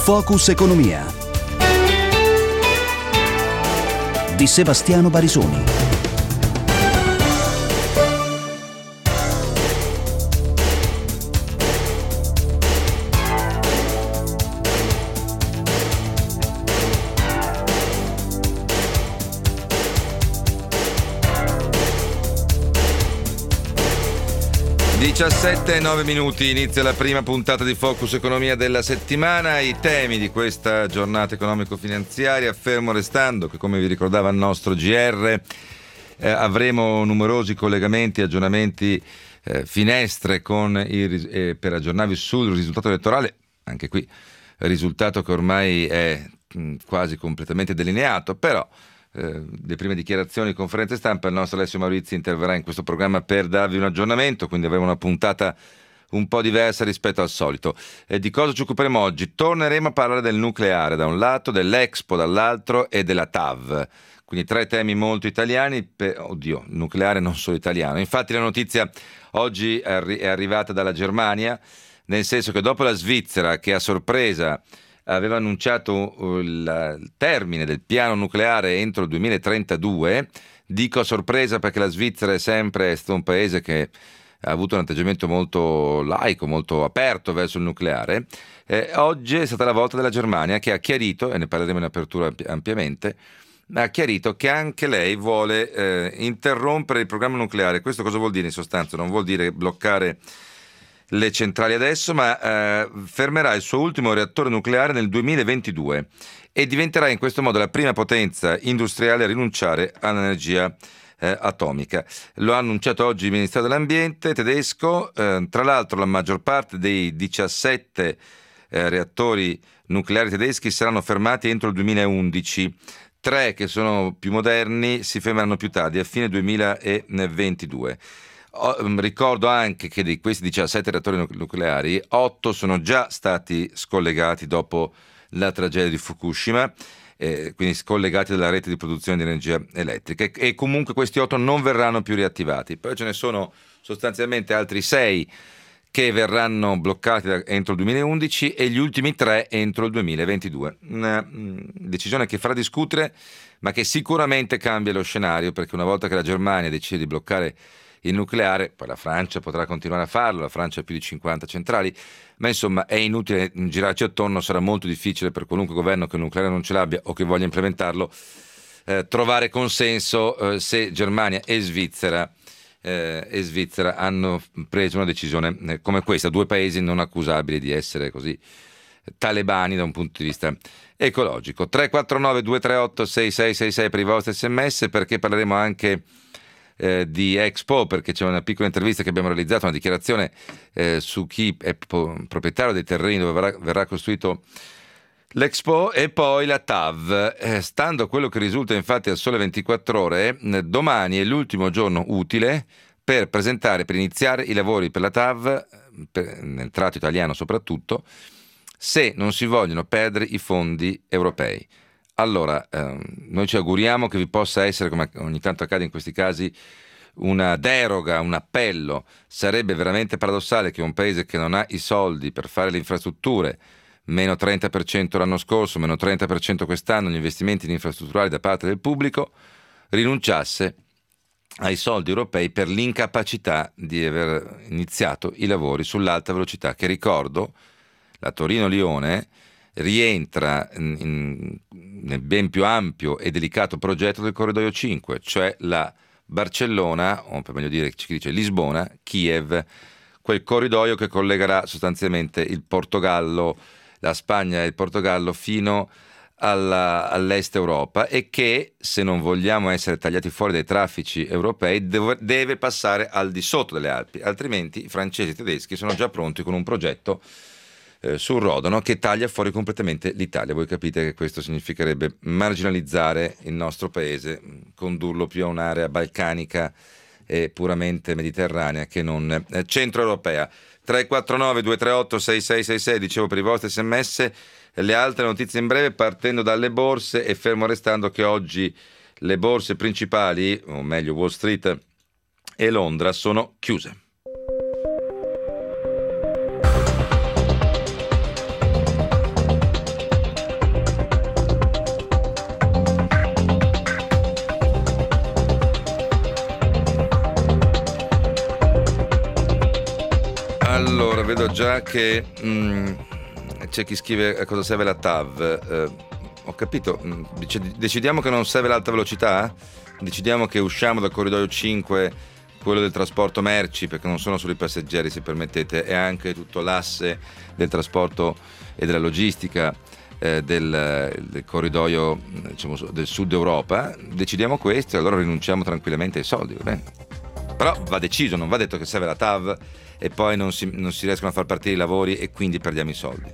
Focus Economia di Sebastiano Barisoni. e 9 minuti, inizia la prima puntata di Focus Economia della settimana. I temi di questa giornata economico-finanziaria, fermo restando che, come vi ricordava il nostro GR, avremo numerosi collegamenti, aggiornamenti, finestre per aggiornarvi sul risultato elettorale. Anche qui risultato che ormai è quasi completamente delineato, però le prime dichiarazioni, conferenze stampa, il nostro Alessio Maurizi interverrà in questo programma per darvi un aggiornamento, quindi avremo una puntata un po' diversa rispetto al solito. Di cosa ci occuperemo oggi? Torneremo a parlare del nucleare da un lato, dell'Expo dall'altro e della TAV, quindi tre temi molto italiani. Oddio, il nucleare non solo italiano. Infatti la notizia oggi è arrivata dalla Germania, nel senso che dopo la Svizzera, che a sorpresa aveva annunciato il termine del piano nucleare entro il 2032, dico a sorpresa perché la Svizzera è sempre stato un paese che ha avuto un atteggiamento molto laico, molto aperto verso il nucleare. Oggi è stata la volta della Germania, che ha chiarito, e ne parleremo in apertura ampiamente, ha chiarito che anche lei vuole interrompere il programma nucleare. Questo cosa vuol dire in sostanza? Non vuol dire bloccare le centrali adesso, ma fermerà il suo ultimo reattore nucleare nel 2022 e diventerà in questo modo la prima potenza industriale a rinunciare all'energia atomica. Lo ha annunciato oggi il Ministero dell'Ambiente tedesco. Tra l'altro la maggior parte dei 17 reattori nucleari tedeschi saranno fermati entro il 2011. 3 che sono più moderni si fermeranno più tardi, a fine 2022. Ricordo anche che di questi 17 reattori nucleari 8 sono già stati scollegati dopo la tragedia di Fukushima, quindi scollegati dalla rete di produzione di energia elettrica, e comunque questi 8 non verranno più riattivati. Poi ce ne sono sostanzialmente altri 6 che verranno bloccati entro il 2011 e gli ultimi 3 entro il 2022. Una decisione che farà discutere, ma che sicuramente cambia lo scenario, perché una volta che la Germania decide di bloccare il nucleare, poi la Francia potrà continuare a farlo, la Francia ha più di 50 centrali, ma insomma è inutile girarci attorno, sarà molto difficile per qualunque governo che il nucleare non ce l'abbia o che voglia implementarlo trovare consenso se Germania e Svizzera hanno preso una decisione come questa, due paesi non accusabili di essere così talebani da un punto di vista ecologico. 349 238 6666 per i vostri sms, perché parleremo anche di Expo, perché c'è una piccola intervista che abbiamo realizzato, una dichiarazione su chi è proprietario dei terreni dove verrà costruito l'Expo, e poi la TAV. Stando a quello che risulta infatti al Sole 24 Ore, domani è l'ultimo giorno utile per iniziare i lavori per la TAV, nel tratto italiano soprattutto, se non si vogliono perdere i fondi europei. Allora, noi ci auguriamo che vi possa essere, come ogni tanto accade in questi casi, una deroga, un appello. Sarebbe veramente paradossale che un paese che non ha i soldi per fare le infrastrutture, meno 30% l'anno scorso, meno 30% quest'anno gli investimenti infrastrutturali da parte del pubblico, rinunciasse ai soldi europei per l'incapacità di aver iniziato i lavori sull'alta velocità, che, ricordo, la Torino-Lione rientra nel ben più ampio e delicato progetto del corridoio 5, cioè la Barcellona, o per meglio dire ci dice Lisbona, Kiev, quel corridoio che collegherà sostanzialmente il Portogallo, la Spagna e il Portogallo fino all'est Europa, e che, se non vogliamo essere tagliati fuori dai traffici europei, deve passare al di sotto delle Alpi, altrimenti i francesi e i tedeschi sono già pronti con un progetto sul Rodano che taglia fuori completamente l'Italia. Voi capite che questo significherebbe marginalizzare il nostro paese, condurlo più a un'area balcanica e puramente mediterranea che non centroeuropea. 349 238 6666, dicevo, per i vostri sms. Le altre notizie in breve, partendo dalle borse, e fermo restando che oggi le borse principali, o meglio Wall Street e Londra, sono chiuse. Allora, vedo già che c'è chi scrive a cosa serve la TAV. Ho capito, decidiamo che non serve l'alta velocità? Decidiamo che usciamo dal corridoio 5, quello del trasporto merci, perché non sono solo i passeggeri, se permettete, è anche tutto l'asse del trasporto e della logistica del corridoio, diciamo, del sud Europa. Decidiamo questo e allora rinunciamo tranquillamente ai soldi, va bene? Però va deciso, non va detto che serve la TAV e poi non si riescono a far partire i lavori e quindi perdiamo i soldi.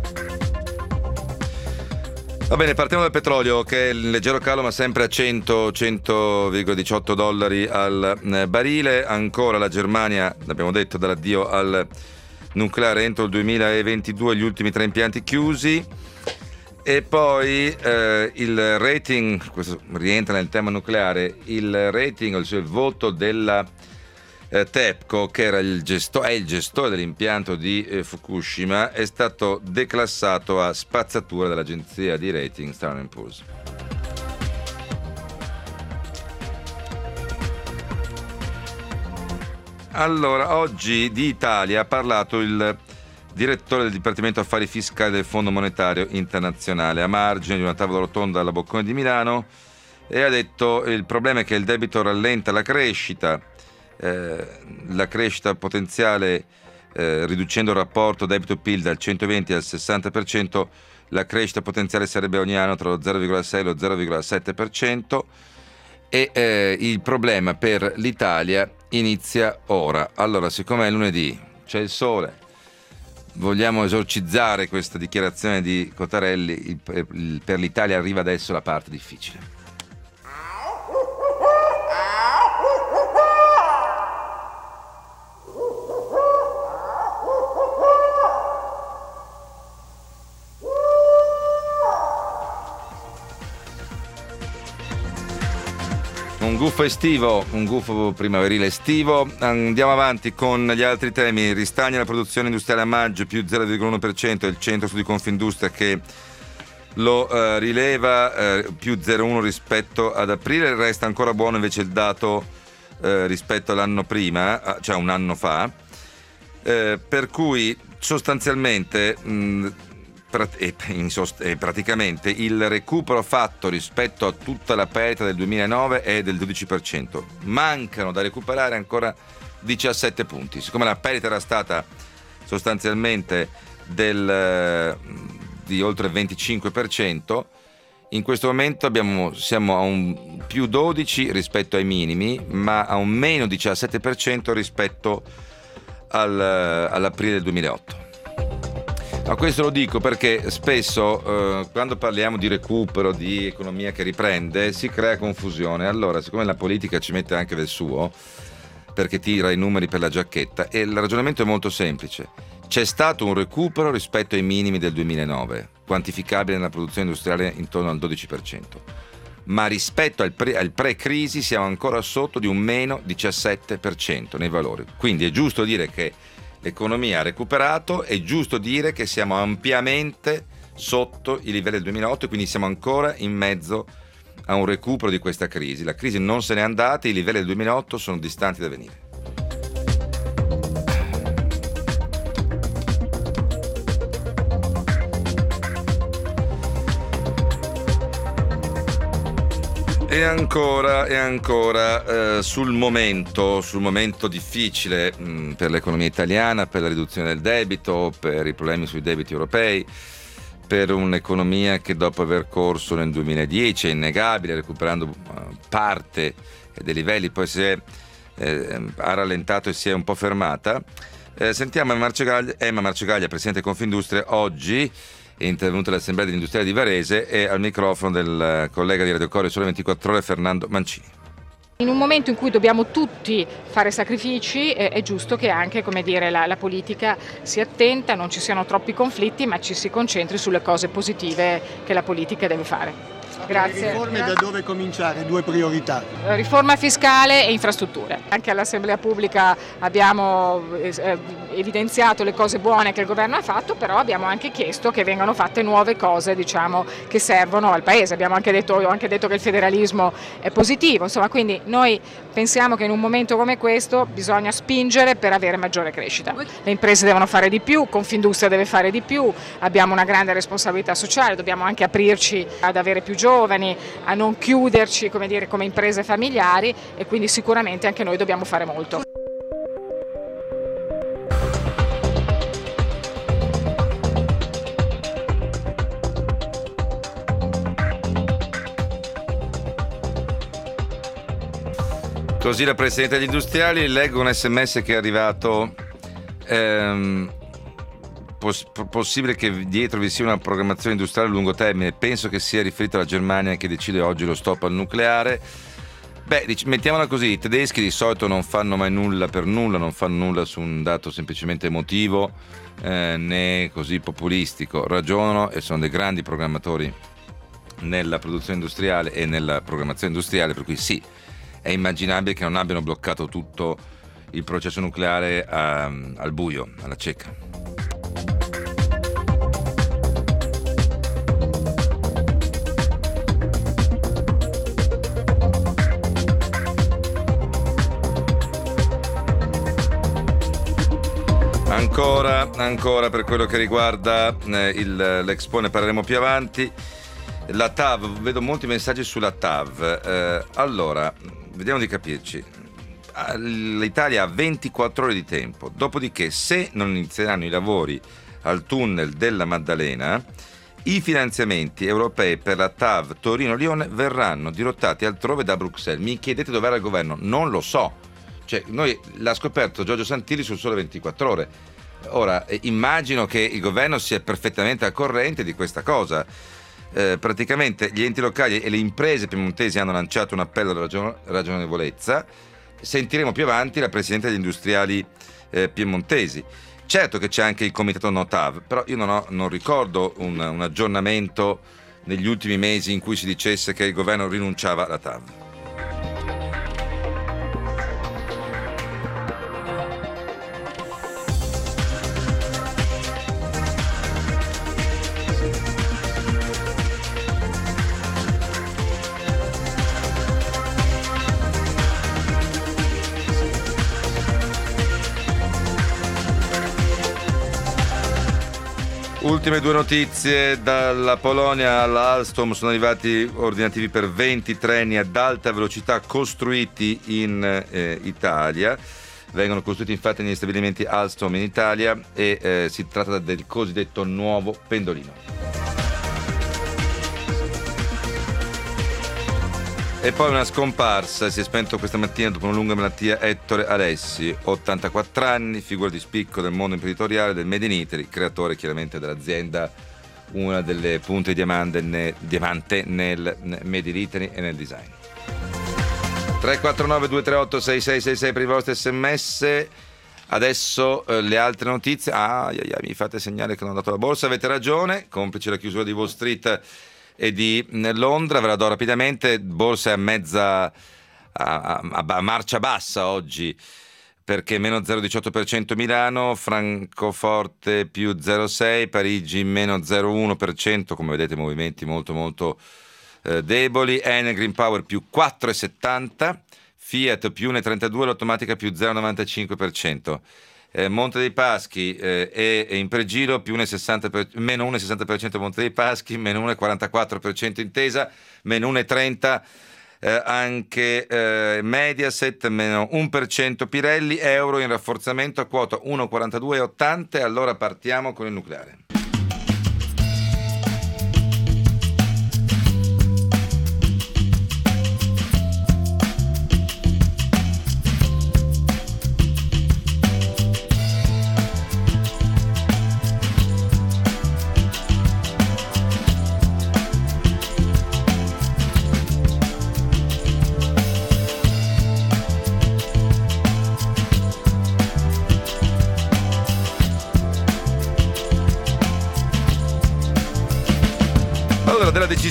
Va bene, partiamo dal petrolio, che è in leggero calo ma sempre a 100,18 dollari al barile. Ancora la Germania, l'abbiamo detto, dall'addio al nucleare entro il 2022, gli ultimi 3 impianti chiusi. E poi il rating, questo rientra nel tema nucleare, il rating, cioè il voto della TEPCO, che era è il gestore dell'impianto di Fukushima, è stato declassato a spazzatura dall'agenzia di rating Standard & Poor's. Allora, oggi di Italia ha parlato il direttore del Dipartimento Affari Fiscali del Fondo Monetario Internazionale a margine di una tavola rotonda alla Bocconi di Milano, e ha detto il problema è che il debito rallenta la crescita potenziale, riducendo il rapporto debito-PIL dal 120 al 60%, la crescita potenziale sarebbe ogni anno tra lo 0,6 e lo 0,7%, e il problema per l'Italia inizia ora. Allora, siccome è lunedì, c'è il sole, vogliamo esorcizzare questa dichiarazione di Cottarelli, per l'Italia arriva adesso la parte difficile. Un gufo primaverile estivo. Andiamo avanti con gli altri temi. Ristagna la produzione industriale a maggio, più 0,1%, è il centro studi Confindustria che lo rileva, più 0,1 rispetto ad aprile. Resta ancora buono invece il dato rispetto all'anno prima, cioè un anno fa, per cui sostanzialmente praticamente il recupero fatto rispetto a tutta la perdita del 2009 è del 12%. Mancano da recuperare ancora 17 punti. Siccome la perdita era stata sostanzialmente di oltre il 25%, in questo momento siamo a un più 12 rispetto ai minimi, ma a un meno 17% rispetto all'aprile del 2008. Ma questo lo dico perché spesso quando parliamo di recupero, di economia che riprende, si crea confusione. Allora, siccome la politica ci mette anche del suo, perché tira i numeri per la giacchetta, e il ragionamento è molto semplice. C'è stato un recupero rispetto ai minimi del 2009, quantificabile nella produzione industriale intorno al 12%, ma rispetto al pre-crisi siamo ancora sotto di un meno 17% nei valori. Quindi è giusto dire che l'economia ha recuperato, è giusto dire che siamo ampiamente sotto i livelli del 2008 e quindi siamo ancora in mezzo a un recupero di questa crisi. La crisi non se n'è andata, i livelli del 2008 sono distanti da venire. E ancora sul momento difficile per l'economia italiana, per la riduzione del debito, per i problemi sui debiti europei, per un'economia che dopo aver corso nel 2010 è innegabile, recuperando parte dei livelli, poi ha rallentato e si è un po' fermata. Sentiamo Emma Marcegaglia, Presidente Confindustria, oggi è intervenuta all'Assemblea degli Industriali di Varese, e al microfono del collega di Radio Corriere Sole 24 Ore Fernando Mancini. In un momento in cui dobbiamo tutti fare sacrifici, è giusto che anche, la politica sia attenta, non ci siano troppi conflitti, ma ci si concentri sulle cose positive che la politica deve fare. Grazie. Le riforme da dove cominciare? 2 priorità. Riforma fiscale e infrastrutture. Anche all'Assemblea Pubblica abbiamo evidenziato le cose buone che il governo ha fatto, però abbiamo anche chiesto che vengano fatte nuove cose, diciamo, che servono al Paese. Ho anche detto che il federalismo è positivo, insomma, quindi noi pensiamo che in un momento come questo bisogna spingere per avere maggiore crescita. Le imprese devono fare di più, Confindustria deve fare di più, abbiamo una grande responsabilità sociale, dobbiamo anche aprirci ad avere più giovani, a non chiuderci, come dire, come imprese familiari, e quindi sicuramente anche noi dobbiamo fare molto. Così la Presidente degli Industriali. Leggo un SMS che è arrivato. Possibile che dietro vi sia una programmazione industriale a lungo termine? Penso che sia riferito alla Germania, che decide oggi lo stop al nucleare. Mettiamola così: i tedeschi di solito non fanno mai nulla per nulla, non fanno nulla su un dato semplicemente emotivo né così populistico. Ragionano e sono dei grandi programmatori nella produzione industriale e nella programmazione industriale, per cui sì, è immaginabile che non abbiano bloccato tutto il processo nucleare al buio, alla cieca. Ancora per quello che riguarda l'Expo, ne parleremo più avanti. La TAV, vedo molti messaggi sulla TAV. Allora, vediamo di capirci. L'Italia ha 24 ore di tempo, dopodiché se non inizieranno i lavori al tunnel della Maddalena, i finanziamenti europei per la TAV Torino-Lione verranno dirottati altrove da Bruxelles. Mi chiedete dove era il governo? Non lo so. Noi l'ha scoperto Giorgio Santilli sul Sole 24 Ore. Ora, immagino che il governo sia perfettamente al corrente di questa cosa. Praticamente gli enti locali e le imprese piemontesi hanno lanciato un appello alla ragionevolezza. Sentiremo più avanti la Presidente degli Industriali piemontesi. Certo che c'è anche il comitato No TAV, però io non ricordo un aggiornamento negli ultimi mesi in cui si dicesse che il governo rinunciava alla TAV. Ultime 2 notizie. Dalla Polonia alla Alstom sono arrivati ordinativi per 20 treni ad alta velocità costruiti in Italia. Vengono costruiti infatti negli stabilimenti Alstom in Italia e si tratta del cosiddetto nuovo pendolino. E poi una scomparsa, si è spento questa mattina dopo una lunga malattia Ettore Alessi, 84 anni, figura di spicco del mondo imprenditoriale del Made in Italy, creatore chiaramente dell'azienda, una delle punte di diamante nel Made in Italy e nel design. 349 238 6666 per i vostri sms. Adesso le altre notizie. Mi fate segnale che non ho dato la borsa, avete ragione, complice la chiusura di Wall Street e di Londra. Ve la do rapidamente. Borsa è a marcia bassa oggi, perché meno 0,18% Milano, Francoforte più 0,6%, Parigi meno 0,1%, come vedete movimenti molto molto deboli. Enel Green Power più 4,70%, Fiat più 1,32%, l'automatica più 0,95%. Monte dei Paschi e Impregilo più meno 1,60% Monte dei Paschi, meno 1,44% Intesa, meno 1,30% anche Mediaset, meno 1% Pirelli. Euro in rafforzamento a quota 1,4280. Allora partiamo con il nucleare.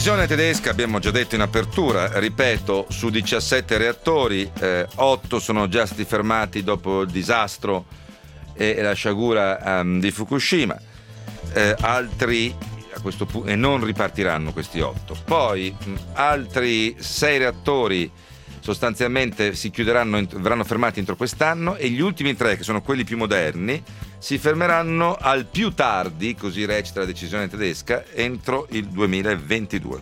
decisione tedesca, abbiamo già detto in apertura, ripeto, su 17 reattori, 8 sono già stati fermati dopo il disastro e la sciagura di Fukushima, altri a questo punto e non ripartiranno questi 8. Poi altri 6 reattori sostanzialmente si chiuderanno, verranno fermati entro quest'anno, e gli ultimi 3, che sono quelli più moderni, si fermeranno al più tardi, così recita la decisione tedesca, entro il 2022.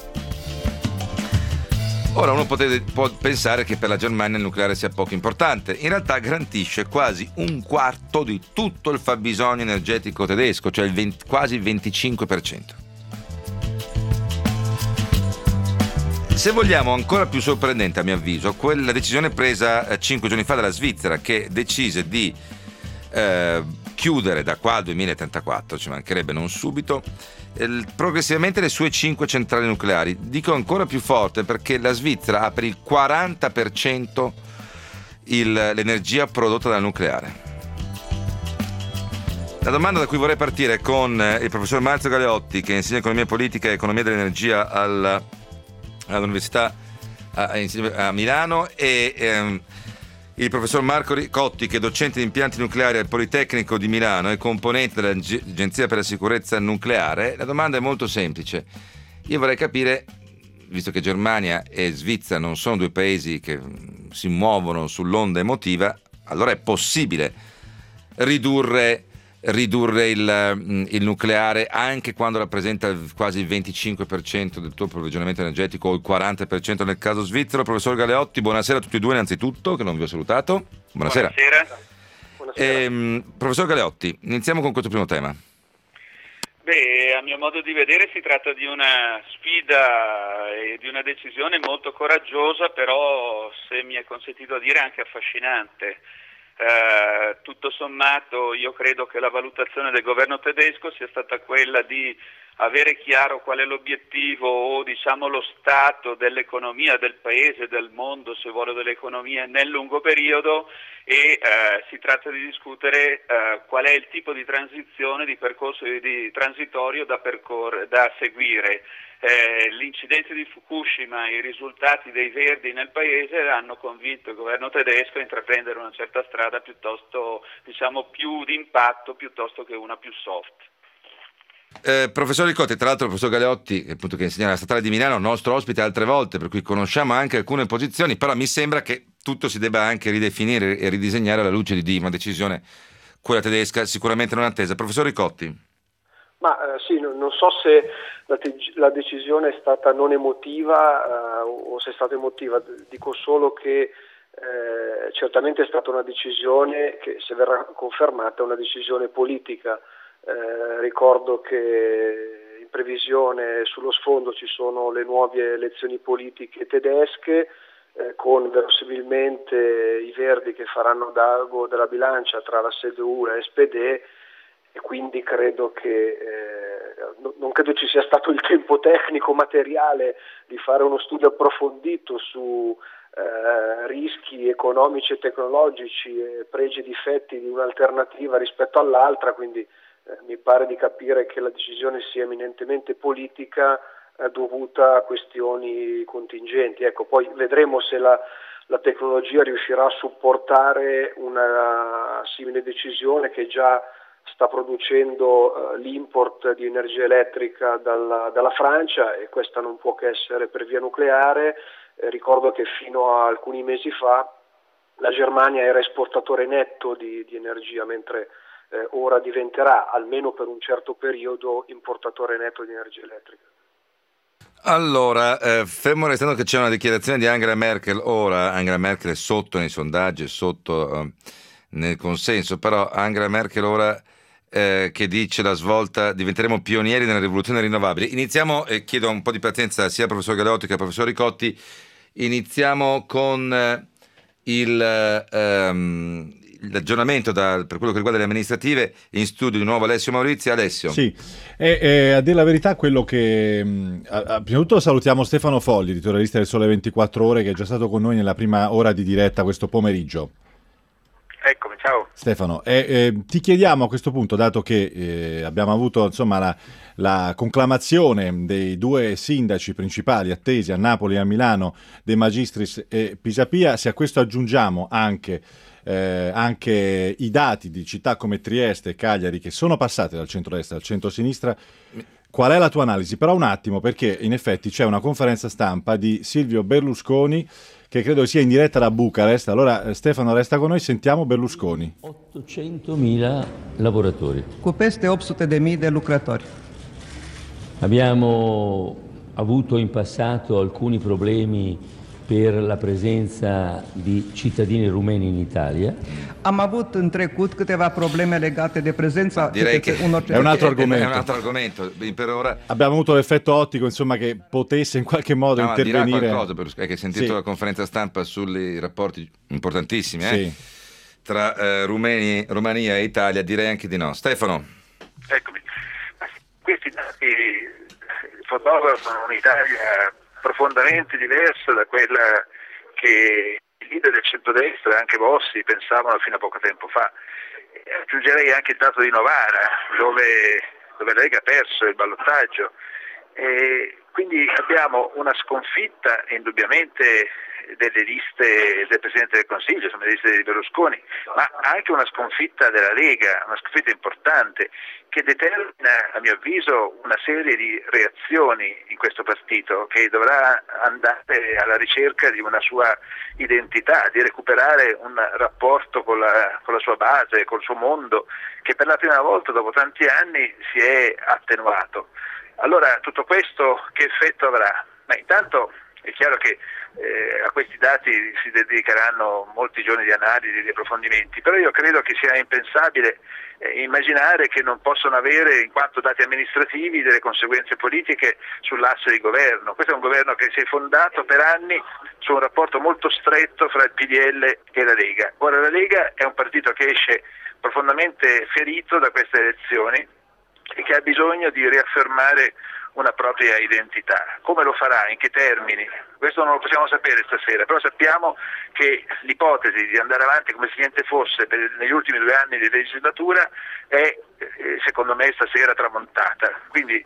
Ora uno può pensare che per la Germania il nucleare sia poco importante. In realtà garantisce quasi un quarto di tutto il fabbisogno energetico tedesco, cioè quasi il 25%. Se vogliamo, ancora più sorprendente a mio avviso, quella decisione presa 5 giorni fa dalla Svizzera, che decise di chiudere da qua al 2034, ci mancherebbe, non subito, progressivamente le sue 5 centrali nucleari. Dico ancora più forte perché la Svizzera ha per il 40% l'energia prodotta dal nucleare. La domanda da cui vorrei partire è con il professor Marzio Galeotti, che insegna economia politica e economia dell'energia all'Università a Milano, e il professor Marco Ricotti, che è docente di impianti nucleari al Politecnico di Milano e componente dell'Agenzia per la sicurezza nucleare. La domanda è molto semplice. Io vorrei capire, visto che Germania e Svizzera non sono due paesi che si muovono sull'onda emotiva, allora è possibile ridurre il nucleare anche quando rappresenta quasi il 25% del tuo approvvigionamento energetico, o il 40% nel caso svizzero. Professor Galeotti, buonasera a tutti e due innanzitutto, che non vi ho salutato. Buonasera. Buonasera. Professor Galeotti, iniziamo con questo primo tema. Beh, a mio modo di vedere si tratta di una sfida e di una decisione molto coraggiosa, però, se mi è consentito dire, anche affascinante. Tutto sommato io credo che la valutazione del governo tedesco sia stata quella di avere chiaro qual è l'obiettivo, o diciamo lo stato dell'economia del paese, del mondo, se vuole, dell'economia nel lungo periodo, e si tratta di discutere qual è il tipo di transizione, di percorso transitorio da seguire. L'incidente di Fukushima e i risultati dei Verdi nel paese hanno convinto il governo tedesco a intraprendere una certa strada piuttosto, diciamo, più di impatto piuttosto che una più soft. Professor Ricotti, tra l'altro il professor Galeotti, appunto, che insegna alla Statale di Milano, nostro ospite altre volte, per cui conosciamo anche alcune posizioni, però mi sembra che tutto si debba anche ridefinire e ridisegnare alla luce di una decisione, quella tedesca, sicuramente non attesa. Professor Ricotti. Ma sì, non so se la decisione è stata non emotiva o se è stata emotiva. Dico solo che certamente è stata una decisione che, se verrà confermata, è una decisione politica. Ricordo che in previsione sullo sfondo ci sono le nuove elezioni politiche tedesche, con verosimilmente i Verdi che faranno d'ago della bilancia tra la CDU e la SPD, e quindi credo che non credo ci sia stato il tempo tecnico materiale di fare uno studio approfondito su rischi economici e tecnologici, pregi e difetti di un'alternativa rispetto all'altra, quindi mi pare di capire che la decisione sia eminentemente politica, dovuta a questioni contingenti. Ecco, poi vedremo se la tecnologia riuscirà a supportare una simile decisione, che già sta producendo l'import di energia elettrica dalla Francia, e questa non può che essere per via nucleare. Ricordo che fino a alcuni mesi fa la Germania era esportatore netto di energia, mentre ora diventerà, almeno per un certo periodo, importatore netto di energia elettrica. Allora, fermo restando che c'è una dichiarazione di Angela Merkel, ora Angela Merkel è sotto nei sondaggi, è sotto nel consenso, però Angela Merkel ora che dice la svolta, diventeremo pionieri nella rivoluzione rinnovabili. Iniziamo, e chiedo un po' di pazienza sia al professor Galeotti che al professor Ricotti, iniziamo con l'aggiornamento per quello che riguarda le amministrative. In studio di nuovo Alessio Maurizio. Alessio. Sì, a dire la verità, quello che prima di tutto salutiamo Stefano Fogli, editorialista del Sole 24 Ore, che è già stato con noi nella prima ora di diretta questo pomeriggio. Eccomi, ciao. Stefano, ti chiediamo a questo punto, dato che abbiamo avuto insomma la conclamazione dei due sindaci principali attesi a Napoli e a Milano, De Magistris e Pisapia, se a questo aggiungiamo anche i dati di città come Trieste e Cagliari che sono passate dal centro-destra al centro-sinistra, qual è la tua analisi? Però un attimo, perché in effetti c'è una conferenza stampa di Silvio Berlusconi che credo sia in diretta da Bucarest. Allora Stefano resta con noi, sentiamo Berlusconi. 800.000 lavoratori. Cu peste 800.000 de lucrători. Abbiamo avuto in passato alcuni problemi per la presenza di cittadini rumeni in Italia. Am avut în trecut câteva probleme legate de prezența Direi che unor è un altro argomento. È un altro argomento. Per ora Abbiamo avuto l'effetto ottico, insomma, che potesse in qualche modo intervenire. Dirà qualcosa, che hai sentito la conferenza stampa sui rapporti importantissimi tra Romania e Italia, direi anche di no. Stefano. Eccomi. Questi dati fotografano un'Italia profondamente diversa da quella che i leader del centrodestra, anche Bossi, pensavano fino a poco tempo fa. Aggiungerei anche il dato di Novara, dove la Lega ha perso il ballottaggio. Quindi abbiamo una sconfitta indubbiamente delle liste del Presidente del Consiglio, insomma, le liste di Berlusconi, ma anche una sconfitta della Lega, una sconfitta importante che determina, a mio avviso, una serie di reazioni in questo partito che dovrà andare alla ricerca di una sua identità, di recuperare un rapporto con la sua base, col suo mondo, che per la prima volta dopo tanti anni si è attenuato. Allora tutto questo che effetto avrà? Ma intanto è chiaro che a questi dati si dedicheranno molti giorni di analisi, di approfondimenti, però io credo che sia impensabile immaginare che non possono avere, in quanto dati amministrativi, delle conseguenze politiche sull'asse di governo. Questo è un governo che si è fondato per anni su un rapporto molto stretto fra il PDL e la Lega. Ora la Lega è un partito che esce profondamente ferito da queste elezioni e che ha bisogno di riaffermare una propria identità. Come lo farà? In che termini? Questo non lo possiamo sapere stasera, però sappiamo che l'ipotesi di andare avanti come se niente fosse negli ultimi 2 anni di legislatura è, secondo me, stasera tramontata. Quindi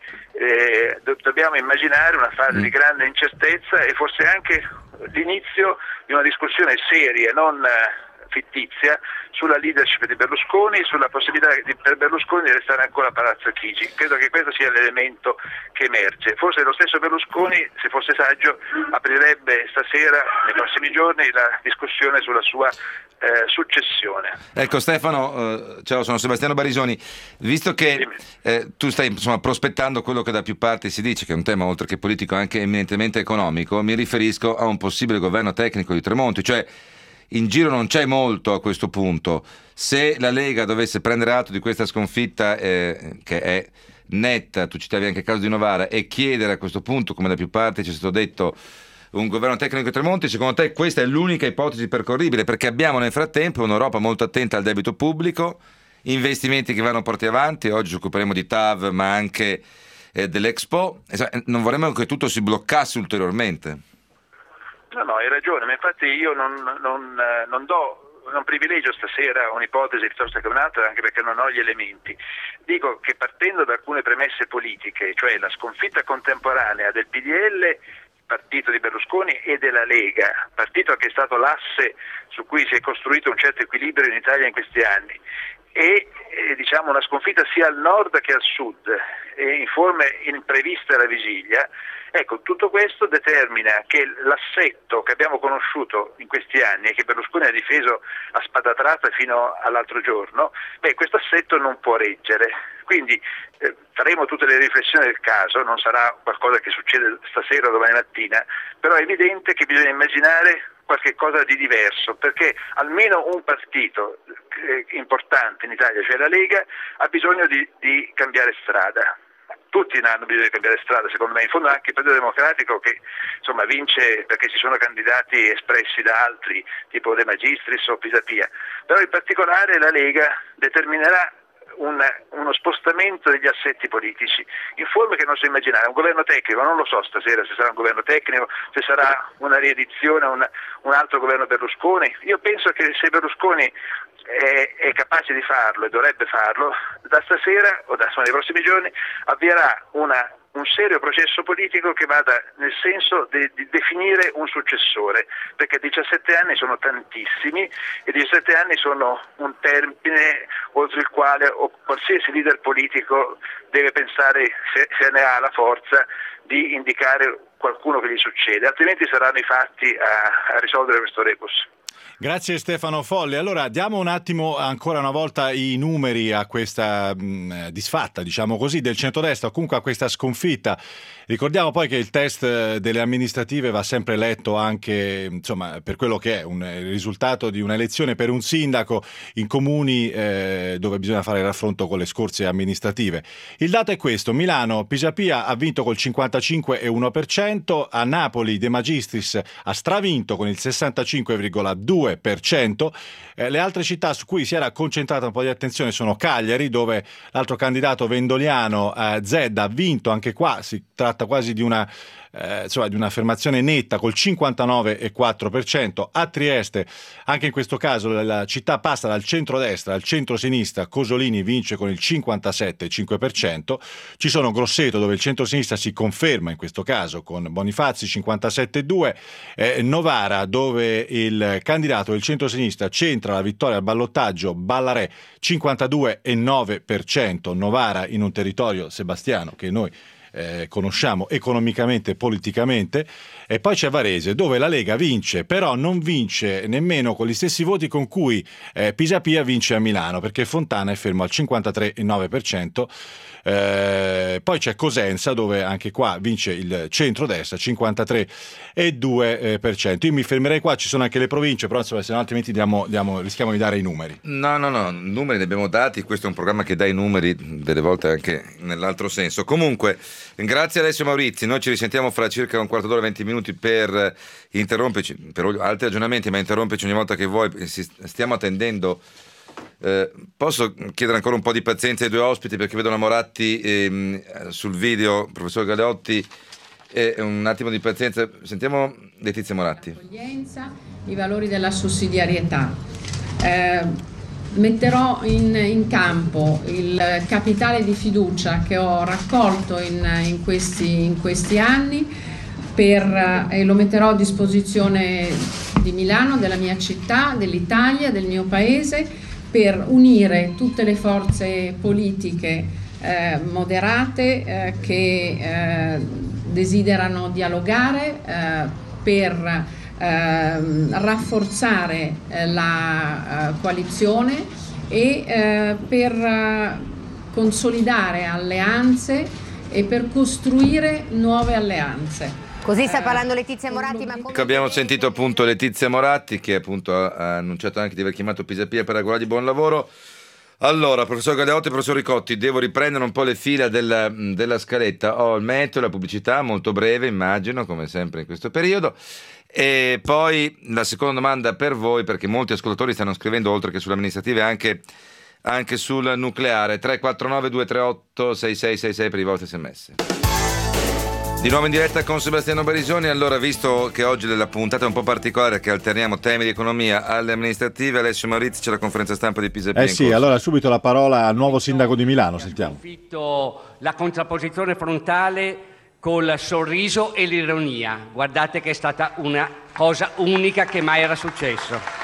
dobbiamo immaginare una fase di grande incertezza e forse anche l'inizio di una discussione seria, non fittizia, sulla leadership di Berlusconi, sulla possibilità per Berlusconi di restare ancora a Palazzo Chigi. Credo che questo sia l'elemento che emerge. Forse lo stesso Berlusconi, se fosse saggio, aprirebbe stasera, nei prossimi giorni, la discussione sulla sua successione. Ecco Stefano, ciao, sono Sebastiano Barisoni. Visto che tu stai prospettando quello che da più parti si dice, che è un tema oltre che politico anche eminentemente economico, mi riferisco a un possibile governo tecnico di Tremonti, cioè in giro non c'è molto a questo punto. Se la Lega dovesse prendere atto di questa sconfitta che è netta, tu citavi anche il caso di Novara, e chiedere a questo punto, come da più parti ci è stato detto, un governo tecnico di Tremonti, secondo te questa è l'unica ipotesi percorribile? Perché abbiamo nel frattempo un'Europa molto attenta al debito pubblico, investimenti che vanno portati avanti, oggi ci occuperemo di TAV ma anche dell'Expo, non vorremmo che tutto si bloccasse ulteriormente. No, hai ragione, ma infatti io non privilegio stasera un'ipotesi piuttosto che un'altra, anche perché non ho gli elementi. Dico che partendo da alcune premesse politiche, cioè la sconfitta contemporanea del PDL, partito di Berlusconi, e della Lega, partito che è stato l'asse su cui si è costruito un certo equilibrio in Italia in questi anni, e diciamo una sconfitta sia al nord che al sud, e in forme impreviste alla vigilia. Ecco, tutto questo determina che l'assetto che abbiamo conosciuto in questi anni e che Berlusconi ha difeso a spada tratta fino all'altro giorno, questo assetto non può reggere. Quindi faremo tutte le riflessioni del caso, non sarà qualcosa che succede stasera o domani mattina, però è evidente che bisogna immaginare qualche cosa di diverso, perché almeno un partito importante in Italia, cioè la Lega, ha bisogno di cambiare strada. Tutti hanno bisogno di cambiare strada, secondo me, in fondo anche il Partito Democratico, che insomma vince perché ci sono candidati espressi da altri, tipo De Magistris o Pisapia, però in particolare la Lega determinerà uno spostamento degli assetti politici in forme che non so immaginare. Un governo tecnico, non lo so stasera se sarà un governo tecnico, se sarà una riedizione, un altro governo Berlusconi. Io penso che se Berlusconi è capace di farlo e dovrebbe farlo, da stasera o nei prossimi giorni avvierà un serio processo politico che vada nel senso di definire un successore, perché 17 anni sono tantissimi e 17 anni sono un termine oltre il quale qualsiasi leader politico deve pensare, se ne ha la forza, di indicare qualcuno che gli succede, altrimenti saranno i fatti a risolvere questo rebus. Grazie Stefano Folli. Allora diamo un attimo ancora una volta i numeri a questa disfatta, diciamo così, del centrodestra, o comunque a questa sconfitta. Ricordiamo poi che il test delle amministrative va sempre letto anche, insomma, per quello che è il risultato di un'elezione per un sindaco in comuni dove bisogna fare il raffronto con le scorse amministrative. Il dato è questo: Milano, Pisapia ha vinto col 55,1%, a Napoli De Magistris ha stravinto con il 65,2%. Le altre città su cui si era concentrata un po' di attenzione sono Cagliari, dove l'altro candidato vendoliano Zedda ha vinto. Anche qua si tratta quasi di un'affermazione netta col 59,4%. A Trieste, anche in questo caso la città passa dal centrodestra al centrosinistra, Cosolini vince con il 57,5%. Ci sono Grosseto, dove il centrosinistra si conferma in questo caso con Bonifazi 57,2%, Novara, dove il candidato del centrosinistra centra la vittoria al ballottaggio, Ballarè 52,9%. Novara in un territorio, Sebastiano, che noi conosciamo economicamente e politicamente. E poi c'è Varese, dove la Lega vince, però non vince nemmeno con gli stessi voti con cui Pisapia vince a Milano, perché Fontana è fermo al 53,9%. Poi c'è Cosenza, dove anche qua vince il centrodestra, 53,2%. Io mi fermerei qua, ci sono anche le province, però insomma, se no altrimenti rischiamo di dare i numeri. No, numeri ne abbiamo dati, questo è un programma che dà i numeri delle volte anche nell'altro senso. Comunque, grazie Alessio Maurizi, noi ci risentiamo fra circa un quarto d'ora, 20 minuti per interromperci, per altri aggiornamenti, ma interromperci ogni volta che vuoi, stiamo attendendo. Posso chiedere ancora un po' di pazienza ai due ospiti, perché vedo la Moratti sul video, professor Galeotti, un attimo di pazienza. Sentiamo Letizia Moratti. L'accoglienza, i valori della sussidiarietà. Metterò in campo il capitale di fiducia che ho raccolto in questi anni e lo metterò a disposizione di Milano, della mia città, dell'Italia, del mio paese, per unire tutte le forze politiche moderate che desiderano dialogare per rafforzare la coalizione e per consolidare alleanze e per costruire nuove alleanze. Così sta parlando Letizia Moratti. Abbiamo sentito appunto Letizia Moratti, che appunto ha annunciato anche di aver chiamato Pisapia per augurargli buon lavoro. Allora, professor Galeotti e professor Ricotti, devo riprendere un po' le fila della scaletta. Ho il meteo, la pubblicità, molto breve immagino, come sempre in questo periodo. E poi la seconda domanda per voi, perché molti ascoltatori stanno scrivendo, oltre che sulle amministrative, anche sul nucleare. 349 238 6666 per i vostri sms. Di nuovo in diretta con Sebastiano Barisoni. Allora, visto che oggi la puntata è un po' particolare, che alterniamo temi di economia alle amministrative, Alessio Maurizi, c'è la conferenza stampa di Pisapia. Sì, allora subito la parola al nuovo sindaco di Milano, sentiamo. La contrapposizione frontale col sorriso e l'ironia. Guardate che è stata una cosa unica che mai era successo.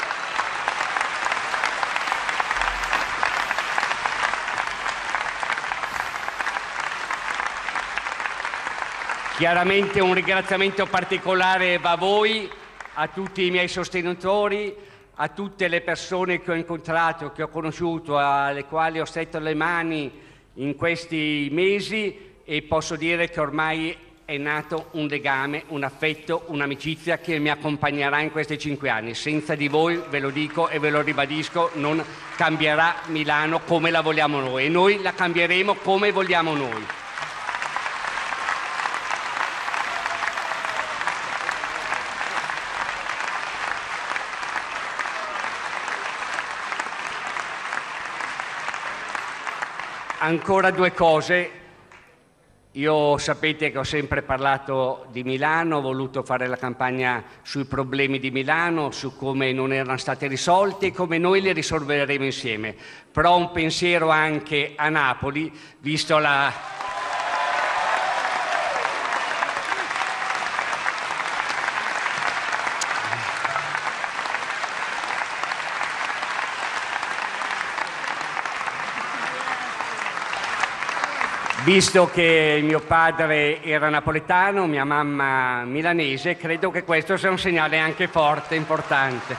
Chiaramente un ringraziamento particolare va a voi, a tutti i miei sostenitori, a tutte le persone che ho incontrato, che ho conosciuto, alle quali ho stretto le mani in questi mesi, e posso dire che ormai è nato un legame, un affetto, un'amicizia che mi accompagnerà in questi 5 anni. Senza di voi, ve lo dico e ve lo ribadisco, non cambierà Milano come la vogliamo noi, e noi la cambieremo come vogliamo noi. Ancora 2 cose. Io sapete che ho sempre parlato di Milano, ho voluto fare la campagna sui problemi di Milano, su come non erano stati risolti e come noi li risolveremo insieme. Però un pensiero anche a Napoli, visto Visto che mio padre era napoletano, mia mamma milanese, credo che questo sia un segnale anche forte, importante.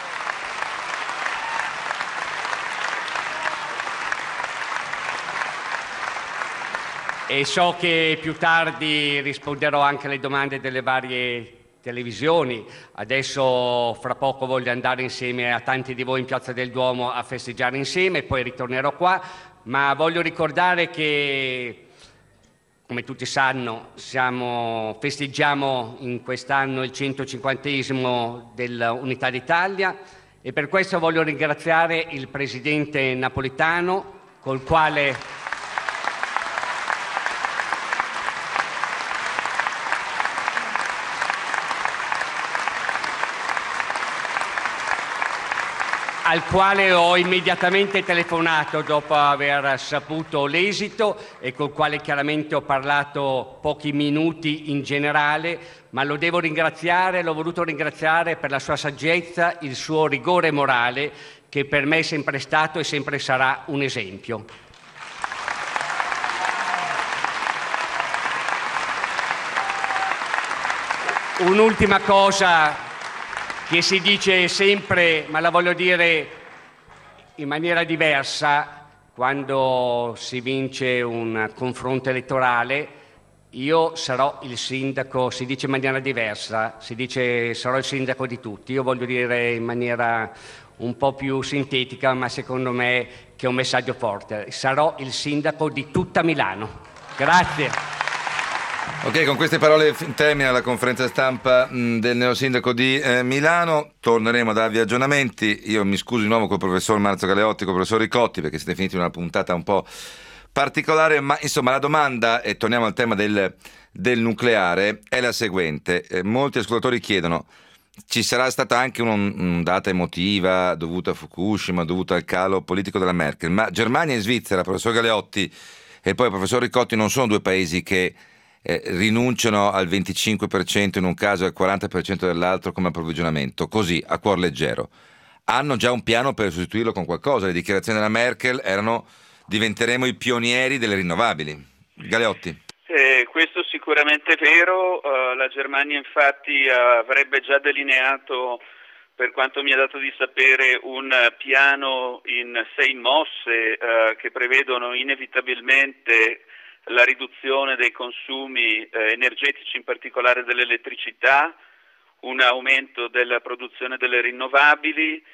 E so che più tardi risponderò anche alle domande delle varie televisioni. Adesso fra poco voglio andare insieme a tanti di voi in Piazza del Duomo a festeggiare insieme, poi ritornerò qua. Ma voglio ricordare che, come tutti sanno, festeggiamo in quest'anno il 150esimo dell'Unità d'Italia e per questo voglio ringraziare il presidente Napolitano, al quale ho immediatamente telefonato dopo aver saputo l'esito e col quale chiaramente ho parlato pochi minuti in generale, ma l'ho voluto ringraziare per la sua saggezza, il suo rigore morale, che per me è sempre stato e sempre sarà un esempio. Un'ultima cosa che si dice sempre, ma la voglio dire in maniera diversa, quando si vince un confronto elettorale, io sarò il sindaco, si dice in maniera diversa, si dice sarò il sindaco di tutti, io voglio dire in maniera un po' più sintetica, ma secondo me che è un messaggio forte, sarò il sindaco di tutta Milano. Grazie. Ok, con queste parole termina la conferenza stampa del neosindaco di Milano. Torneremo a darvi aggiornamenti. Io mi scuso di nuovo col professor Marzio Galeotti, col professor Ricotti, perché siete finiti in una puntata un po' particolare, ma insomma la domanda, e torniamo al tema del nucleare, è la seguente. Molti ascoltatori chiedono: ci sarà stata anche un'ondata emotiva dovuta a Fukushima, dovuta al calo politico della Merkel, ma Germania e Svizzera, professor Galeotti e poi professor Ricotti, non sono due paesi che rinunciano al 25% in un caso e al 40% dell'altro come approvvigionamento, così a cuor leggero. Hanno già un piano per sostituirlo con qualcosa. Le dichiarazioni della Merkel erano: diventeremo i pionieri delle rinnovabili. Galeotti. Questo sicuramente è vero. La Germania infatti avrebbe già delineato, per quanto mi è dato di sapere, un piano in 6 mosse che prevedono inevitabilmente la riduzione dei consumi energetici, in particolare dell'elettricità, un aumento della produzione delle rinnovabili,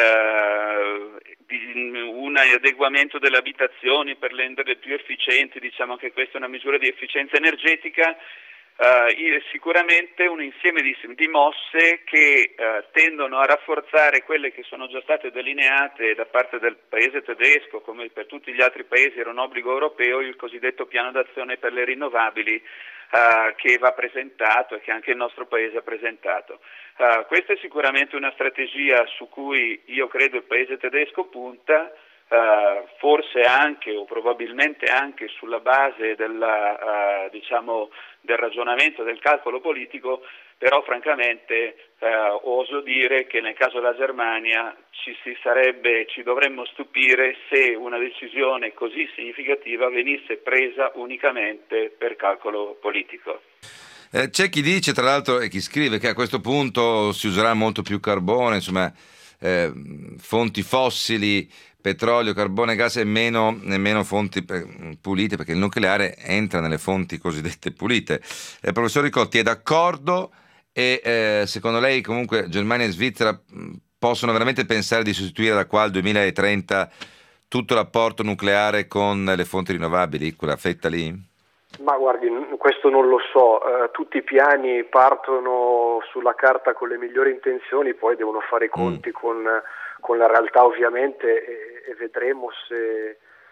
un adeguamento delle abitazioni per renderle più efficienti. Diciamo che questa è una misura di efficienza energetica. Sicuramente un insieme di mosse che tendono a rafforzare quelle che sono già state delineate da parte del paese tedesco, come per tutti gli altri paesi era un obbligo europeo, il cosiddetto piano d'azione per le rinnovabili che va presentato e che anche il nostro paese ha presentato. Questa è sicuramente una strategia su cui io credo il paese tedesco punta, forse anche o probabilmente anche sulla base del ragionamento, del calcolo politico, però francamente oso dire che nel caso della Germania ci dovremmo stupire se una decisione così significativa venisse presa unicamente per calcolo politico. C'è chi dice, tra l'altro, e chi scrive che a questo punto si userà molto più carbone, insomma fonti fossili, petrolio, carbone, gas e meno fonti pulite, perché il nucleare entra nelle fonti cosiddette pulite. Professor Ricotti, è d'accordo? E secondo lei comunque Germania e Svizzera possono veramente pensare di sostituire da qua al 2030 tutto l'apporto nucleare con le fonti rinnovabili, quella fetta lì? Ma guardi, questo non lo so, tutti i piani partono sulla carta con le migliori intenzioni, poi devono fare i conti con la realtà ovviamente e vedremo se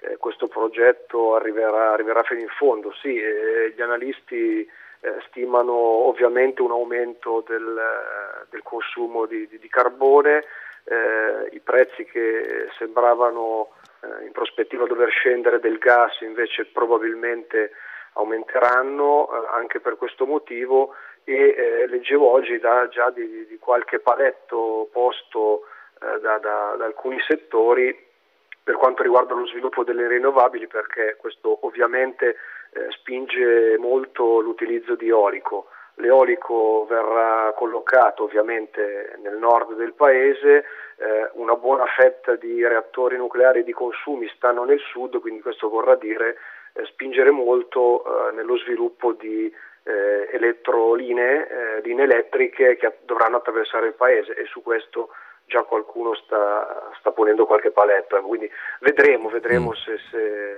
questo progetto arriverà fino in fondo. Sì, gli analisti stimano ovviamente un aumento del consumo di carbone, i prezzi che sembravano in prospettiva dover scendere del gas invece probabilmente aumenteranno anche per questo motivo, e leggevo oggi già di qualche paletto posto da alcuni settori per quanto riguarda lo sviluppo delle rinnovabili, perché questo ovviamente spinge molto l'utilizzo di eolico. L'eolico verrà collocato ovviamente nel nord del paese, una buona fetta di reattori nucleari di consumi stanno nel sud, quindi questo vorrà dire spingere molto nello sviluppo di elettrolinee, linee elettriche che dovranno attraversare il paese, e su questo già qualcuno sta ponendo qualche paletto, quindi vedremo se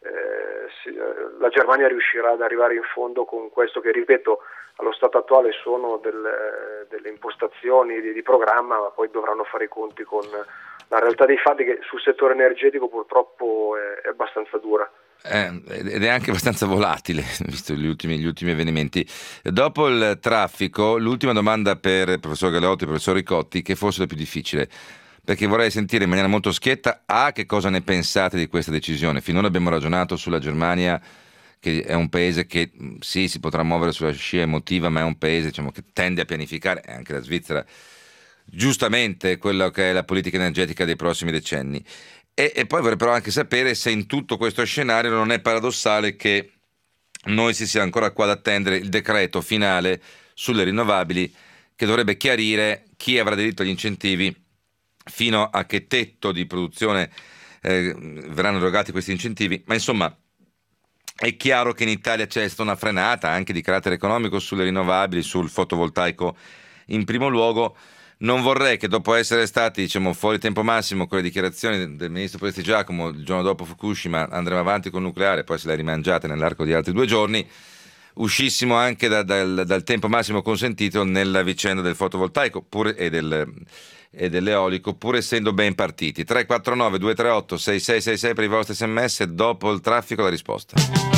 la Germania riuscirà ad arrivare in fondo con questo, che ripeto allo stato attuale sono delle impostazioni di programma, ma poi dovranno fare i conti con la realtà dei fatti, che sul settore energetico purtroppo è abbastanza dura. Ed è anche abbastanza volatile, visto gli ultimi avvenimenti. Dopo il traffico, l'ultima domanda per il professor Galeotti e il professor Ricotti, che forse è la più difficile, perché vorrei sentire in maniera molto schietta che cosa ne pensate di questa decisione. Finora abbiamo ragionato sulla Germania, che è un paese che sì, si potrà muovere sulla scia emotiva, ma è un paese, diciamo, che tende a pianificare, e anche la Svizzera giustamente, quello che è la politica energetica dei prossimi decenni. E poi vorrei però anche sapere se in tutto questo scenario non è paradossale che noi si sia ancora qua ad attendere il decreto finale sulle rinnovabili, che dovrebbe chiarire chi avrà diritto agli incentivi, fino a che tetto di produzione verranno erogati questi incentivi. Ma insomma, è chiaro che in Italia c'è stata una frenata anche di carattere economico sulle rinnovabili, sul fotovoltaico in primo luogo. Non vorrei che dopo essere stati, diciamo, fuori tempo massimo con le dichiarazioni del ministro Prestigiacomo il giorno dopo Fukushima, andremo avanti con il nucleare, poi se le rimangiate nell'arco di altri 2 giorni, uscissimo anche dal tempo massimo consentito nella vicenda del fotovoltaico e dell'eolico, pur essendo ben partiti. 349 238 6666 per i vostri sms. Dopo il traffico la risposta.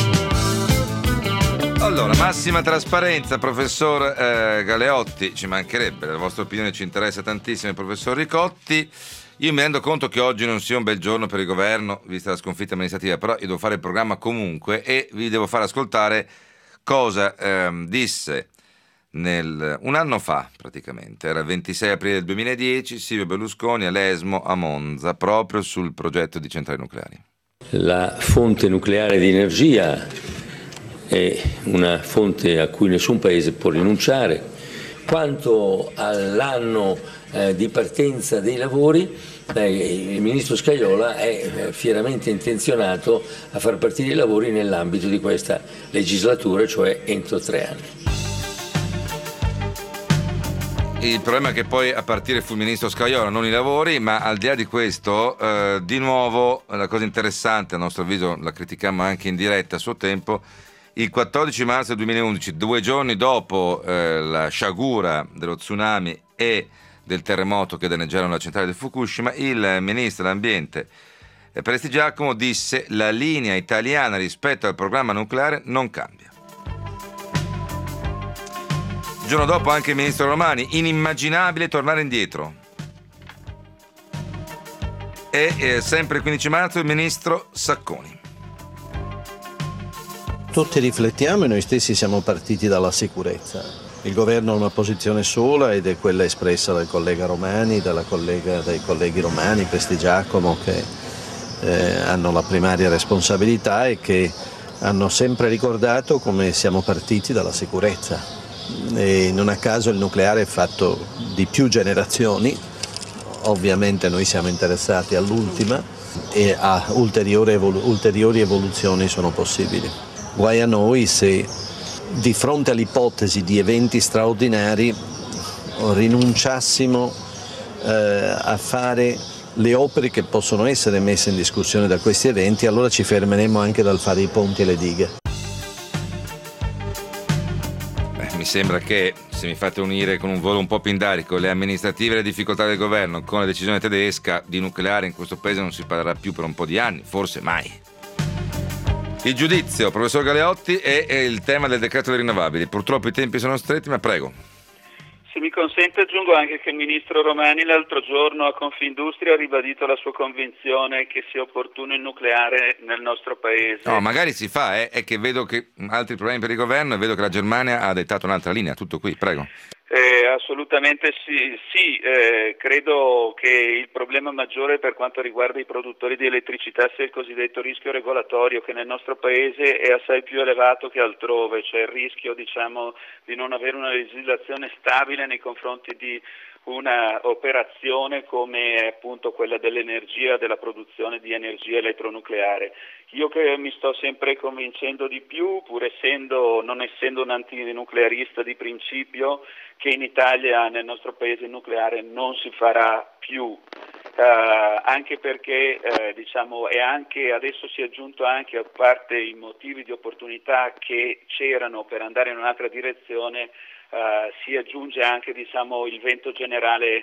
Allora, massima trasparenza, professor Galeotti, ci mancherebbe, la vostra opinione ci interessa tantissimo, il professor Ricotti. Io mi rendo conto che oggi non sia un bel giorno per il governo, vista la sconfitta amministrativa, però io devo fare il programma comunque e vi devo far ascoltare cosa disse un anno fa praticamente, era il 26 aprile del 2010, Silvio Berlusconi all'Esmo a Monza, proprio sul progetto di centrali nucleari. La fonte nucleare di energia è una fonte a cui nessun paese può rinunciare. Quanto all'anno di partenza dei lavori, il ministro Scajola è fieramente intenzionato a far partire i lavori nell'ambito di questa legislatura, cioè entro 3 anni. Il problema è che poi a partire fu il ministro Scajola, non i lavori, ma al di là di questo, di nuovo, la cosa interessante, a nostro avviso la criticammo anche in diretta a suo tempo, il 14 marzo 2011, 2 giorni dopo la sciagura dello tsunami e del terremoto che danneggiarono la centrale di Fukushima, il ministro dell'ambiente Prestigiacomo disse: la linea italiana rispetto al programma nucleare non cambia. Il giorno dopo anche il ministro Romani: inimmaginabile tornare indietro. E sempre il 15 marzo il ministro Sacconi: tutti riflettiamo e noi stessi siamo partiti dalla sicurezza. Il governo ha una posizione sola ed è quella espressa dal collega Romani, dai colleghi Romani, Prestigiacomo, che hanno la primaria responsabilità e che hanno sempre ricordato come siamo partiti dalla sicurezza. E non a caso il nucleare è fatto di più generazioni, ovviamente noi siamo interessati all'ultima e a ulteriori evoluzioni sono possibili. Guai a noi se di fronte all'ipotesi di eventi straordinari rinunciassimo a fare le opere che possono essere messe in discussione da questi eventi, allora ci fermeremo anche dal fare i ponti e le dighe. Mi sembra che se mi fate unire con un volo un po' pindarico le amministrative e le difficoltà del governo con la decisione tedesca, di nucleare in questo paese non si parlerà più per un po' di anni, forse mai. Il giudizio, professor Galeotti, è il tema del decreto delle rinnovabili. Purtroppo i tempi sono stretti, ma prego. Se mi consente aggiungo anche che il ministro Romani l'altro giorno a Confindustria ha ribadito la sua convinzione che sia opportuno il nucleare nel nostro paese. No, magari si fa, è che vedo che altri problemi per il governo e vedo che la Germania ha dettato un'altra linea, tutto qui, prego. Assolutamente sì, credo che il problema maggiore per quanto riguarda i produttori di elettricità sia il cosiddetto rischio regolatorio, che nel nostro paese è assai più elevato che altrove, cioè il rischio di non avere una legislazione stabile nei confronti di una operazione come appunto quella dell'energia, della produzione di energia elettronucleare. Io che mi sto sempre convincendo di più, pur non essendo un antinuclearista di principio, che in Italia, nel nostro paese, il nucleare non si farà più. Anche perché e anche adesso si è aggiunto anche, a parte i motivi di opportunità che c'erano per andare in un'altra direzione, si aggiunge anche il vento generale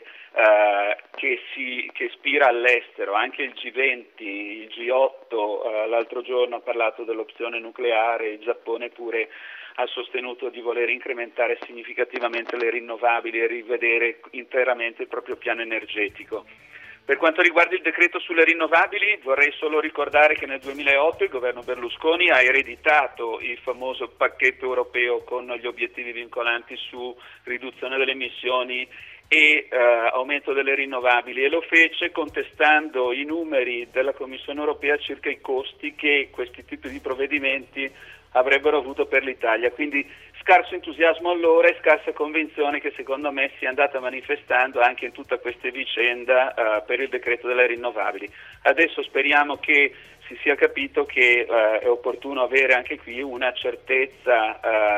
che spira all'estero. Anche il G20, il G8 l'altro giorno ha parlato dell'opzione nucleare, il Giappone pure ha sostenuto di voler incrementare significativamente le rinnovabili e rivedere interamente il proprio piano energetico. Per quanto riguarda il decreto sulle rinnovabili, vorrei solo ricordare che nel 2008 il governo Berlusconi ha ereditato il famoso pacchetto europeo con gli obiettivi vincolanti su riduzione delle emissioni e aumento delle rinnovabili, e lo fece contestando i numeri della Commissione europea circa i costi che questi tipi di provvedimenti avrebbero avuto per l'Italia. Quindi scarso entusiasmo allora e scarsa convinzione che secondo me si è andata manifestando anche in tutta questa vicenda per il decreto delle rinnovabili. Adesso speriamo che si sia capito che è opportuno avere anche qui una certezza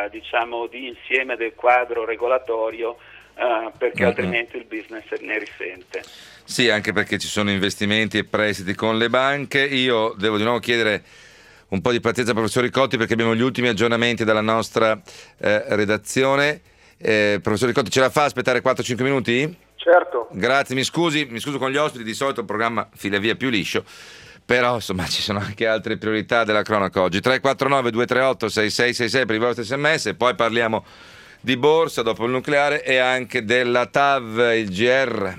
di insieme del quadro regolatorio, perché altrimenti il business ne risente. Sì, anche perché ci sono investimenti e prestiti con le banche. Io devo di nuovo chiedere un po' di pazienza al professor Ricotti, perché abbiamo gli ultimi aggiornamenti dalla nostra redazione. Professor Ricotti, ce la fa aspettare 4-5 minuti? Certo. Grazie, mi scuso con gli ospiti, di solito il programma fila via più liscio, però insomma ci sono anche altre priorità della cronaca oggi. 349-238-6666 per i vostri sms, e poi parliamo di borsa dopo il nucleare e anche della TAV, il GR.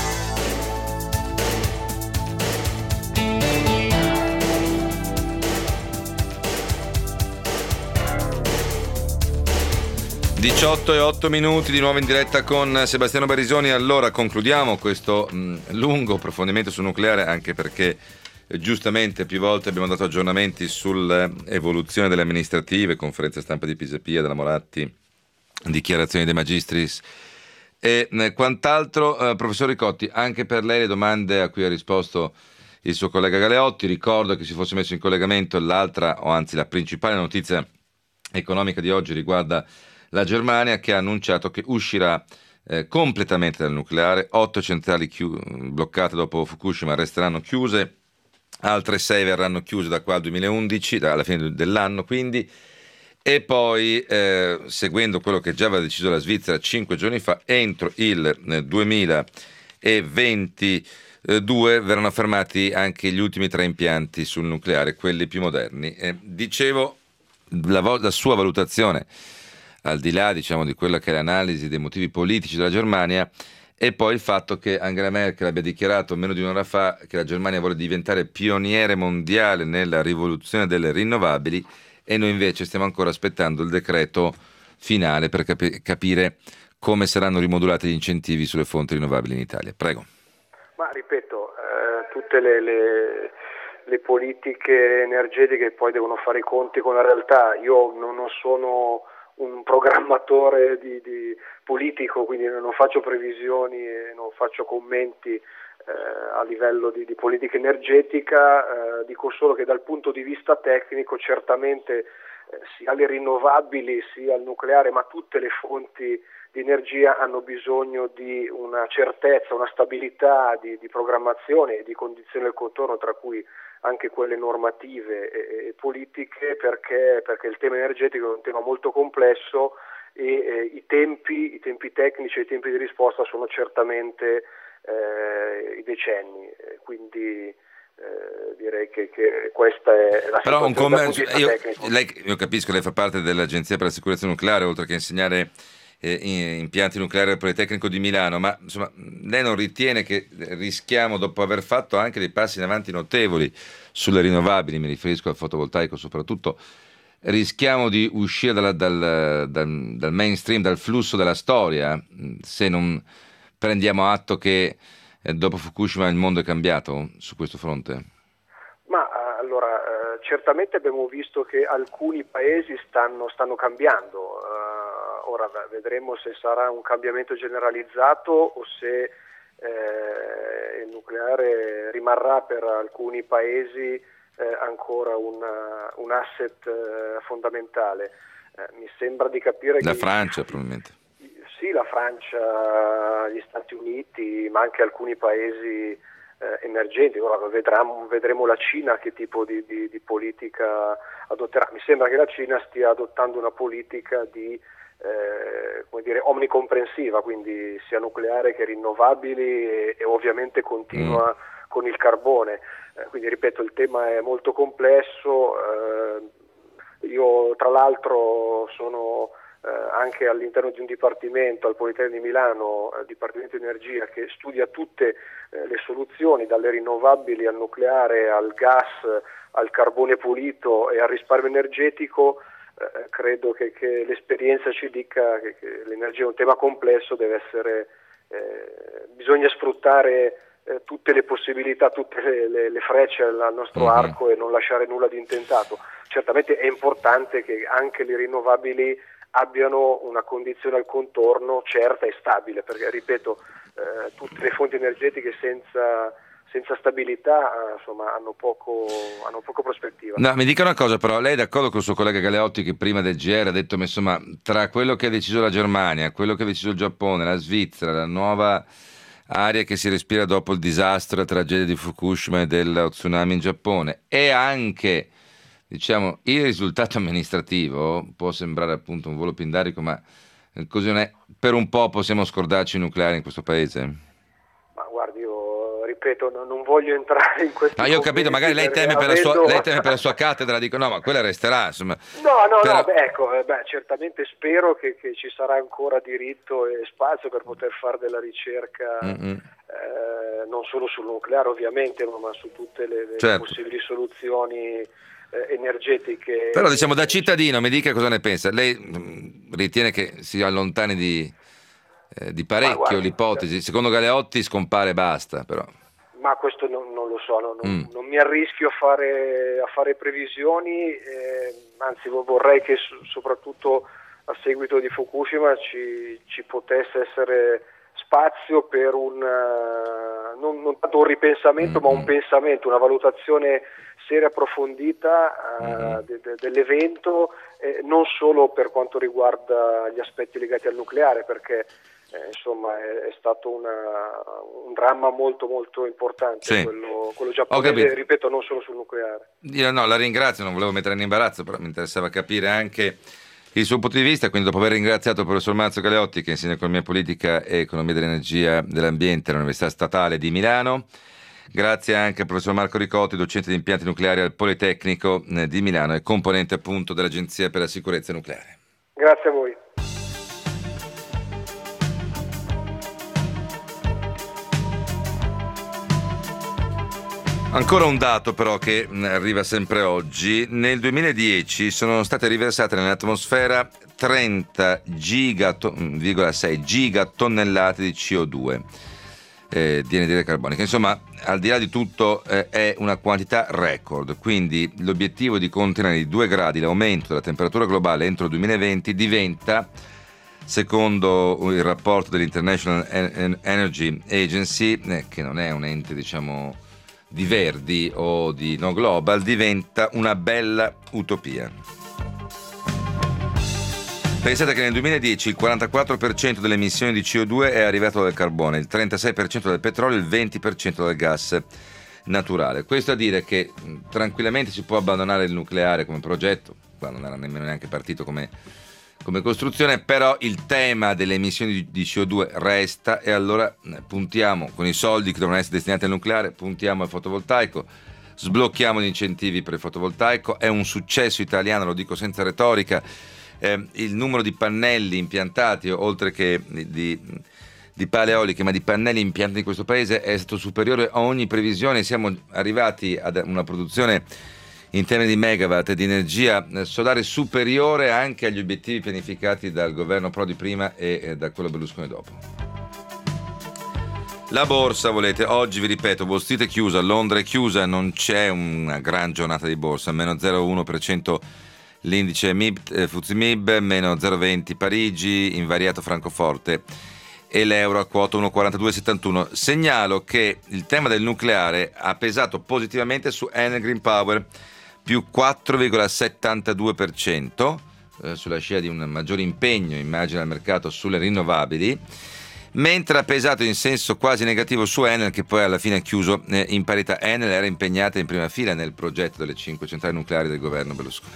(18 e 8 minuti) di nuovo in diretta con Sebastiano Barisoni. Allora concludiamo questo lungo approfondimento sul nucleare, anche perché giustamente più volte abbiamo dato aggiornamenti sull'evoluzione delle amministrative, conferenza stampa di Pisapia, della Moratti, dichiarazioni dei Magistris e quant'altro. Professor Ricotti, anche per lei le domande a cui ha risposto il suo collega Galeotti. Ricordo che si fosse messo in collegamento l'altra, o anzi la principale notizia economica di oggi riguarda la Germania, che ha annunciato che uscirà completamente dal nucleare. 8 centrali bloccate dopo Fukushima resteranno chiuse, altre 6 verranno chiuse da qua al 2011, alla fine dell'anno quindi, e poi seguendo quello che già aveva deciso la Svizzera 5 giorni fa, entro il 2022 verranno fermati anche gli ultimi 3 impianti sul nucleare, quelli più moderni. Dicevo, la sua valutazione, al di là di quella che è l'analisi dei motivi politici della Germania, e poi il fatto che Angela Merkel abbia dichiarato meno di un'ora fa che la Germania vuole diventare pioniere mondiale nella rivoluzione delle rinnovabili, e noi invece stiamo ancora aspettando il decreto finale per capire come saranno rimodulati gli incentivi sulle fonti rinnovabili in Italia. Prego. Ma ripeto, tutte le politiche energetiche poi devono fare i conti con la realtà. Io non sono un programmatore di politico, quindi non faccio previsioni e non faccio commenti a livello di politica energetica. Dico solo che dal punto di vista tecnico certamente sia le rinnovabili sia il nucleare, ma tutte le fonti di energia hanno bisogno di una certezza, una stabilità di programmazione e di condizioni del contorno, tra cui anche quelle normative e politiche, perché il tema energetico è un tema molto complesso e i tempi tecnici e i tempi di risposta sono certamente i decenni, quindi direi che questa è la però situazione. Io capisco, lei fa parte dell'Agenzia per la Sicurezza Nucleare, oltre che insegnare impianti nucleari al Politecnico di Milano, ma insomma lei non ritiene che rischiamo, dopo aver fatto anche dei passi in avanti notevoli sulle rinnovabili, mi riferisco al fotovoltaico soprattutto, rischiamo di uscire dal mainstream, dal flusso della storia, se non prendiamo atto che dopo Fukushima il mondo è cambiato su questo fronte? Ma allora, certamente abbiamo visto che alcuni paesi stanno cambiando. Ora vedremo se sarà un cambiamento generalizzato o se il nucleare rimarrà per alcuni paesi ancora un asset fondamentale. Mi sembra di capire la Francia probabilmente. Sì, la Francia, gli Stati Uniti, ma anche alcuni paesi emergenti. Ora vedremo la Cina che tipo di politica adotterà. Mi sembra che la Cina stia adottando una politica omnicomprensiva, quindi sia nucleare che rinnovabili e ovviamente continua con il carbone. Quindi ripeto, il tema è molto complesso. Io tra l'altro sono anche all'interno di un dipartimento al Politecnico di Milano, Dipartimento di Energia, che studia tutte le soluzioni, dalle rinnovabili al nucleare, al gas, al carbone pulito e al risparmio energetico. Credo che l'esperienza ci dica che l'energia è un tema complesso, bisogna sfruttare tutte le possibilità, tutte le frecce al nostro arco e non lasciare nulla di intentato. Certamente è importante che anche le rinnovabili abbiano una condizione al contorno certa e stabile, perché ripeto, tutte le fonti energetiche senza stabilità insomma hanno poco prospettiva. No, mi dica una cosa però, lei è d'accordo con il suo collega Galeotti che prima del GR ha detto, ma insomma, tra quello che ha deciso la Germania, quello che ha deciso il Giappone, la Svizzera, la nuova aria che si respira dopo il disastro, la tragedia di Fukushima e dello tsunami in Giappone, e anche diciamo il risultato amministrativo, può sembrare appunto un volo pindarico, ma così non è, per un po' possiamo scordarci il nucleare in questo paese? Ma guardi, io ripeto, non voglio entrare in questo. No, io ho capito, magari lei teme per la sua cattedra, dico no, ma quella resterà, insomma. Certamente spero che ci sarà ancora diritto e spazio per poter fare della ricerca, non solo sul nucleare ovviamente, ma su tutte le possibili soluzioni energetiche. Però diciamo, da cittadino mi dica cosa ne pensa. Lei ritiene che si allontani di parecchio l'ipotesi? Secondo Galeotti scompare e basta, però. Ma questo non lo so, non mi arrischio a fare previsioni, anzi vorrei che soprattutto a seguito di Fukushima ci potesse essere spazio per non tanto un ripensamento, ma un pensamento, una valutazione seria e approfondita dell'evento, non solo per quanto riguarda gli aspetti legati al nucleare, perché insomma è stato un dramma molto molto importante, quello giapponese, ripeto, non solo sul nucleare. Io la ringrazio, non volevo mettere in imbarazzo, però mi interessava capire anche il suo punto di vista, quindi dopo aver ringraziato il professor Marzio Galeotti, che insegna economia politica e economia dell'energia e dell'ambiente all'Università Statale di Milano, grazie anche al professor Marco Ricotti, docente di impianti nucleari al Politecnico di Milano e componente appunto dell'Agenzia per la Sicurezza Nucleare. Grazie a voi. Ancora un dato però che arriva sempre oggi: nel 2010 sono state riversate nell'atmosfera 30,6 gigatonnellate di CO2 di anidride carbonica. Insomma, al di là di tutto è una quantità record, quindi l'obiettivo di contenere di 2 gradi l'aumento della temperatura globale entro il 2020 diventa, secondo il rapporto dell'International Energy Agency, che non è un ente diciamo di Verdi o di No Global, diventa una bella utopia. Pensate che nel 2010 il 44% delle emissioni di CO2 è arrivato dal carbone, il 36% dal petrolio, il 20% dal gas naturale. Questo a dire che tranquillamente si può abbandonare il nucleare come progetto, quando non era nemmeno neanche partito come come costruzione, però il tema delle emissioni di CO2 resta, e allora puntiamo, con i soldi che devono essere destinati al nucleare, puntiamo al fotovoltaico, sblocchiamo gli incentivi per il fotovoltaico. È un successo italiano, lo dico senza retorica, il numero di pannelli impiantati, oltre che di pale eoliche, ma di pannelli impiantati in questo paese è stato superiore a ogni previsione. Siamo arrivati ad una produzione in termini di megawatt di energia solare superiore anche agli obiettivi pianificati dal governo Prodi prima e da quello Berlusconi dopo. La borsa, volete, oggi vi ripeto, Wall Street è chiusa, Londra è chiusa, non c'è una gran giornata di borsa, meno 0,1% l'indice FTSE MIB, meno 0,20 Parigi, invariato Francoforte, e l'euro a quota 1,4271. Segnalo che il tema del nucleare ha pesato positivamente su Enel Green Power, più 4,72%, sulla scia di un maggiore impegno, immagino, al mercato sulle rinnovabili, mentre ha pesato in senso quasi negativo su Enel, che poi alla fine ha chiuso in parità. Enel era impegnata in prima fila nel progetto delle 5 centrali nucleari del governo Berlusconi.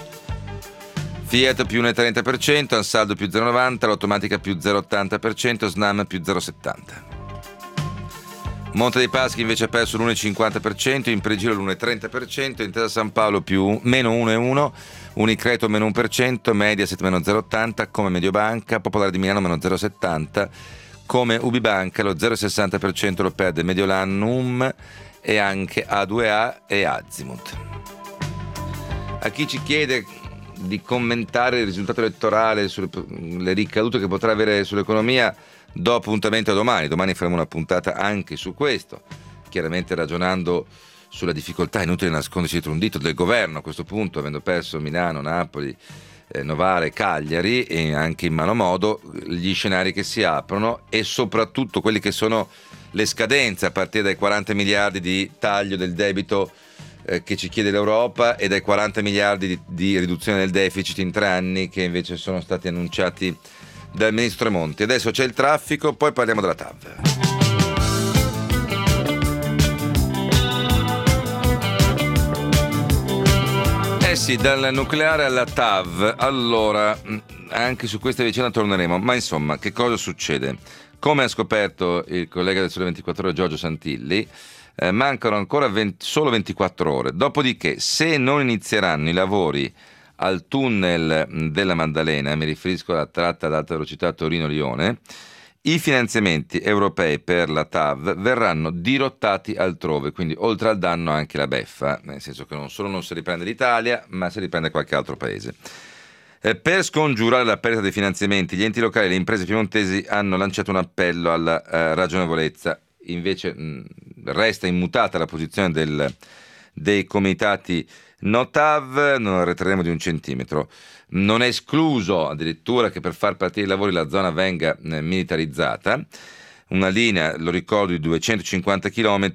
Fiat più 1,30%, Ansaldo più 0,90%, l'Automatica più 0,80%, Snam più 0,70%. Monte dei Paschi invece ha perso l'1,50%, in Pregilo l'1,30%, Intesa San Paolo più meno 1,1%, Unicreto meno 1%, Mediaset meno 0,80%, come Mediobanca, Popolare di Milano meno 0,70%, come Ubibanca lo 0,60% lo perde Mediolanum e anche A2A e Azimut. A chi ci chiede di commentare il risultato elettorale, sulle ricadute che potrà avere sull'economia, do appuntamento a domani. Domani faremo una puntata anche su questo, chiaramente ragionando sulla difficoltà, inutile nascondersi dietro un dito, del governo a questo punto, avendo perso Milano, Napoli, Novara, Cagliari, e anche in malo modo gli scenari che si aprono e soprattutto quelli che sono le scadenze, a partire dai 40 miliardi di taglio del debito che ci chiede l'Europa e dai 40 miliardi di riduzione del deficit in 3 anni che invece sono stati annunciati dal ministro Monti. Adesso c'è il traffico, poi parliamo della TAV. Sì, dal nucleare alla TAV. Allora, anche su questa vicenda torneremo, ma insomma, che cosa succede? Come ha scoperto il collega del Sole 24 Ore Giorgio Santilli, mancano ancora solo 24 ore, dopodiché se non inizieranno i lavori al tunnel della Maddalena, mi riferisco alla tratta ad alta velocità Torino-Lione, i finanziamenti europei per la TAV verranno dirottati altrove, quindi oltre al danno anche la beffa, nel senso che non solo non si riprende l'Italia, ma si riprende qualche altro paese. Per scongiurare la perdita dei finanziamenti, gli enti locali e le imprese piemontesi hanno lanciato un appello alla ragionevolezza. Invece resta immutata la posizione dei comitati no TAV, non arretreremo di 1 centimetro. Non è escluso addirittura che per far partire i lavori la zona venga militarizzata. Una linea, lo ricordo, di 250 km,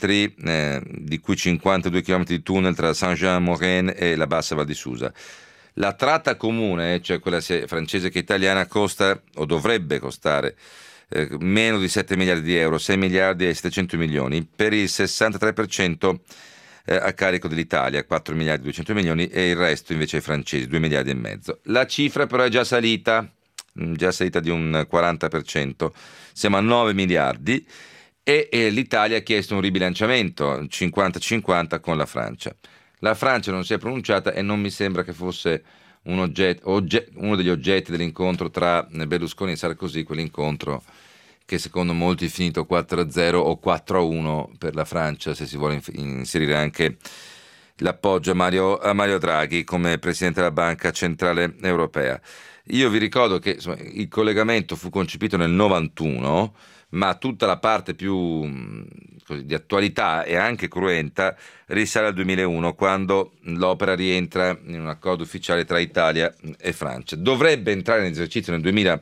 di cui 52 km di tunnel tra Saint-Jean-Maurienne e la Bassa Val di Susa. La tratta comune, cioè quella sia francese che italiana, costa o dovrebbe costare meno di 7 miliardi di euro, 6 miliardi e 700 milioni, per il 63% a carico dell'Italia, 4 miliardi e 200 milioni, e il resto invece ai francesi, 2 miliardi e mezzo. La cifra però è già salita di un 40%, siamo a 9 miliardi e l'Italia ha chiesto un ribilanciamento 50-50 con la Francia. La Francia non si è pronunciata e non mi sembra che fosse uno degli oggetti dell'incontro tra Berlusconi e Sarkozy, quell'incontro che secondo molti è finito 4-0 o 4-1 per la Francia, se si vuole inserire anche l'appoggio a Mario Draghi come Presidente della Banca Centrale Europea. Io vi ricordo che insomma, il collegamento fu concepito nel 91, ma tutta la parte più di attualità e anche cruenta risale al 2001, quando l'opera rientra in un accordo ufficiale tra Italia e Francia. Dovrebbe entrare in esercizio nel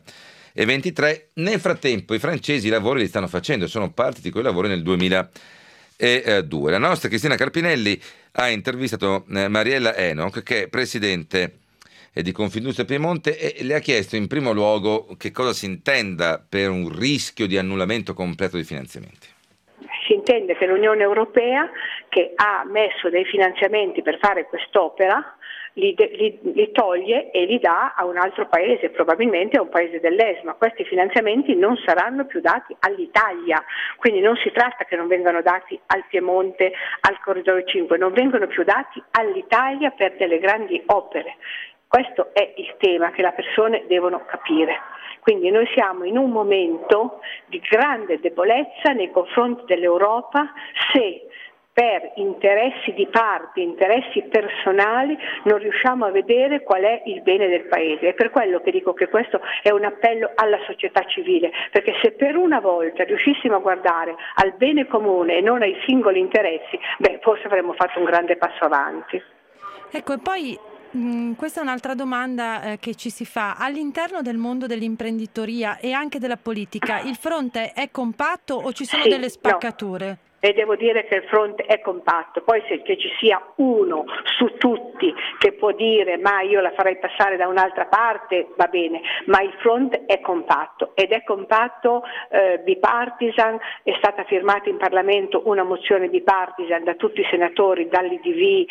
2023. Nel frattempo i francesi i lavori li stanno facendo, sono partiti quei lavori nel 2002. La nostra Cristina Carpinelli ha intervistato Mariella Enoch, che è presidente di Confindustria Piemonte, e le ha chiesto in primo luogo che cosa si intenda per un rischio di annullamento completo dei finanziamenti. Si intende che l'Unione Europea, che ha messo dei finanziamenti per fare quest'opera, li toglie e li dà a un altro paese, probabilmente a un paese dell'est, ma questi finanziamenti non saranno più dati all'Italia, quindi non si tratta che non vengano dati al Piemonte, al Corridoio 5, non vengono più dati all'Italia per delle grandi opere. Questo è il tema che le persone devono capire. Quindi noi siamo in un momento di grande debolezza nei confronti dell'Europa se per interessi di parte, interessi personali, non riusciamo a vedere qual è il bene del Paese. È per quello che dico che questo è un appello alla società civile, perché se per una volta riuscissimo a guardare al bene comune e non ai singoli interessi, forse avremmo fatto un grande passo avanti. Ecco, e poi questa è un'altra domanda che ci si fa. All'interno del mondo dell'imprenditoria e anche della politica, il fronte è compatto o ci sono delle spaccature? No. E devo dire che il fronte è compatto, poi se che ci sia uno su tutti che può dire ma io la farei passare da un'altra parte, va bene, ma il fronte è compatto ed è compatto bipartisan, è stata firmata in Parlamento una mozione bipartisan da tutti i senatori, dall'IDV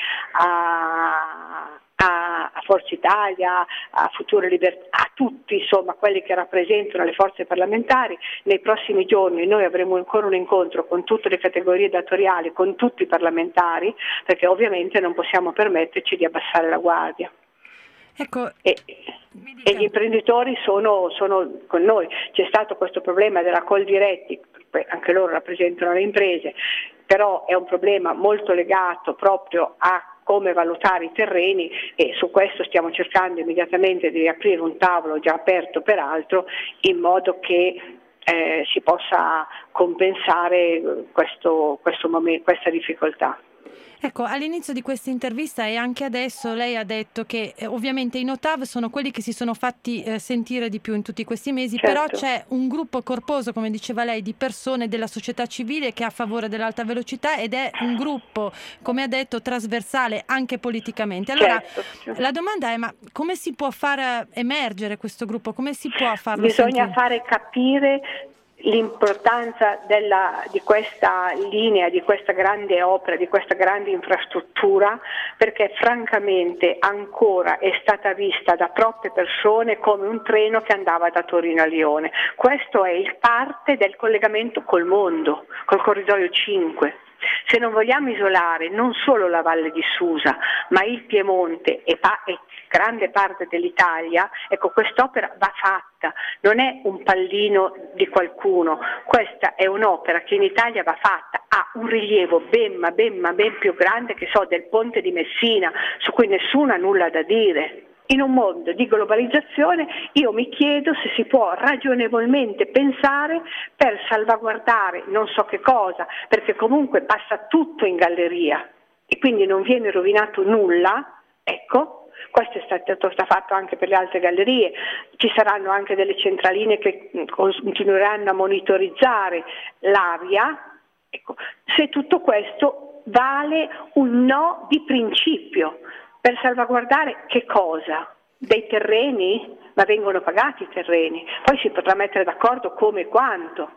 a Forza Italia, a Future Libertà, a tutti insomma quelli che rappresentano le forze parlamentari. Nei prossimi giorni noi avremo ancora un incontro con tutte le categorie datoriali, con tutti i parlamentari, perché ovviamente non possiamo permetterci di abbassare la guardia. Ecco, e gli imprenditori sono con noi. C'è stato questo problema della Coldiretti, anche loro rappresentano le imprese, però è un problema molto legato proprio a come valutare i terreni e su questo stiamo cercando immediatamente di riaprire un tavolo già aperto peraltro in modo che si possa compensare questa difficoltà. Ecco, all'inizio di questa intervista e anche adesso lei ha detto che ovviamente i Notav sono quelli che si sono fatti sentire di più in tutti questi mesi, però c'è un gruppo corposo, come diceva lei, di persone della società civile che è a favore dell'alta velocità ed è un gruppo, come ha detto, trasversale anche politicamente. Allora, la domanda è: ma come si può far emergere questo gruppo? Come si può farlo Bisogna sentire? fare capire l'importanza di questa linea, di questa grande opera, di questa grande infrastruttura, perché francamente ancora è stata vista da troppe persone come un treno che andava da Torino a Lione. Questo è il parte del collegamento col mondo, col Corridoio 5. Se non vogliamo isolare non solo la Valle di Susa, ma il Piemonte e grande parte dell'Italia, ecco, quest'opera va fatta, non è un pallino di qualcuno, questa è un'opera che in Italia va fatta, ha un rilievo ben più grande che del Ponte di Messina, su cui nessuno ha nulla da dire. In un mondo di globalizzazione io mi chiedo se si può ragionevolmente pensare per salvaguardare non so che cosa, perché comunque passa tutto in galleria e quindi non viene rovinato nulla, ecco. Questo è stato fatto anche per le altre gallerie, ci saranno anche delle centraline che continueranno a monitorizzare l'aria, ecco. Se tutto questo vale un no di principio, per salvaguardare che cosa? Dei terreni? Ma vengono pagati i terreni, poi si potrà mettere d'accordo come e quanto.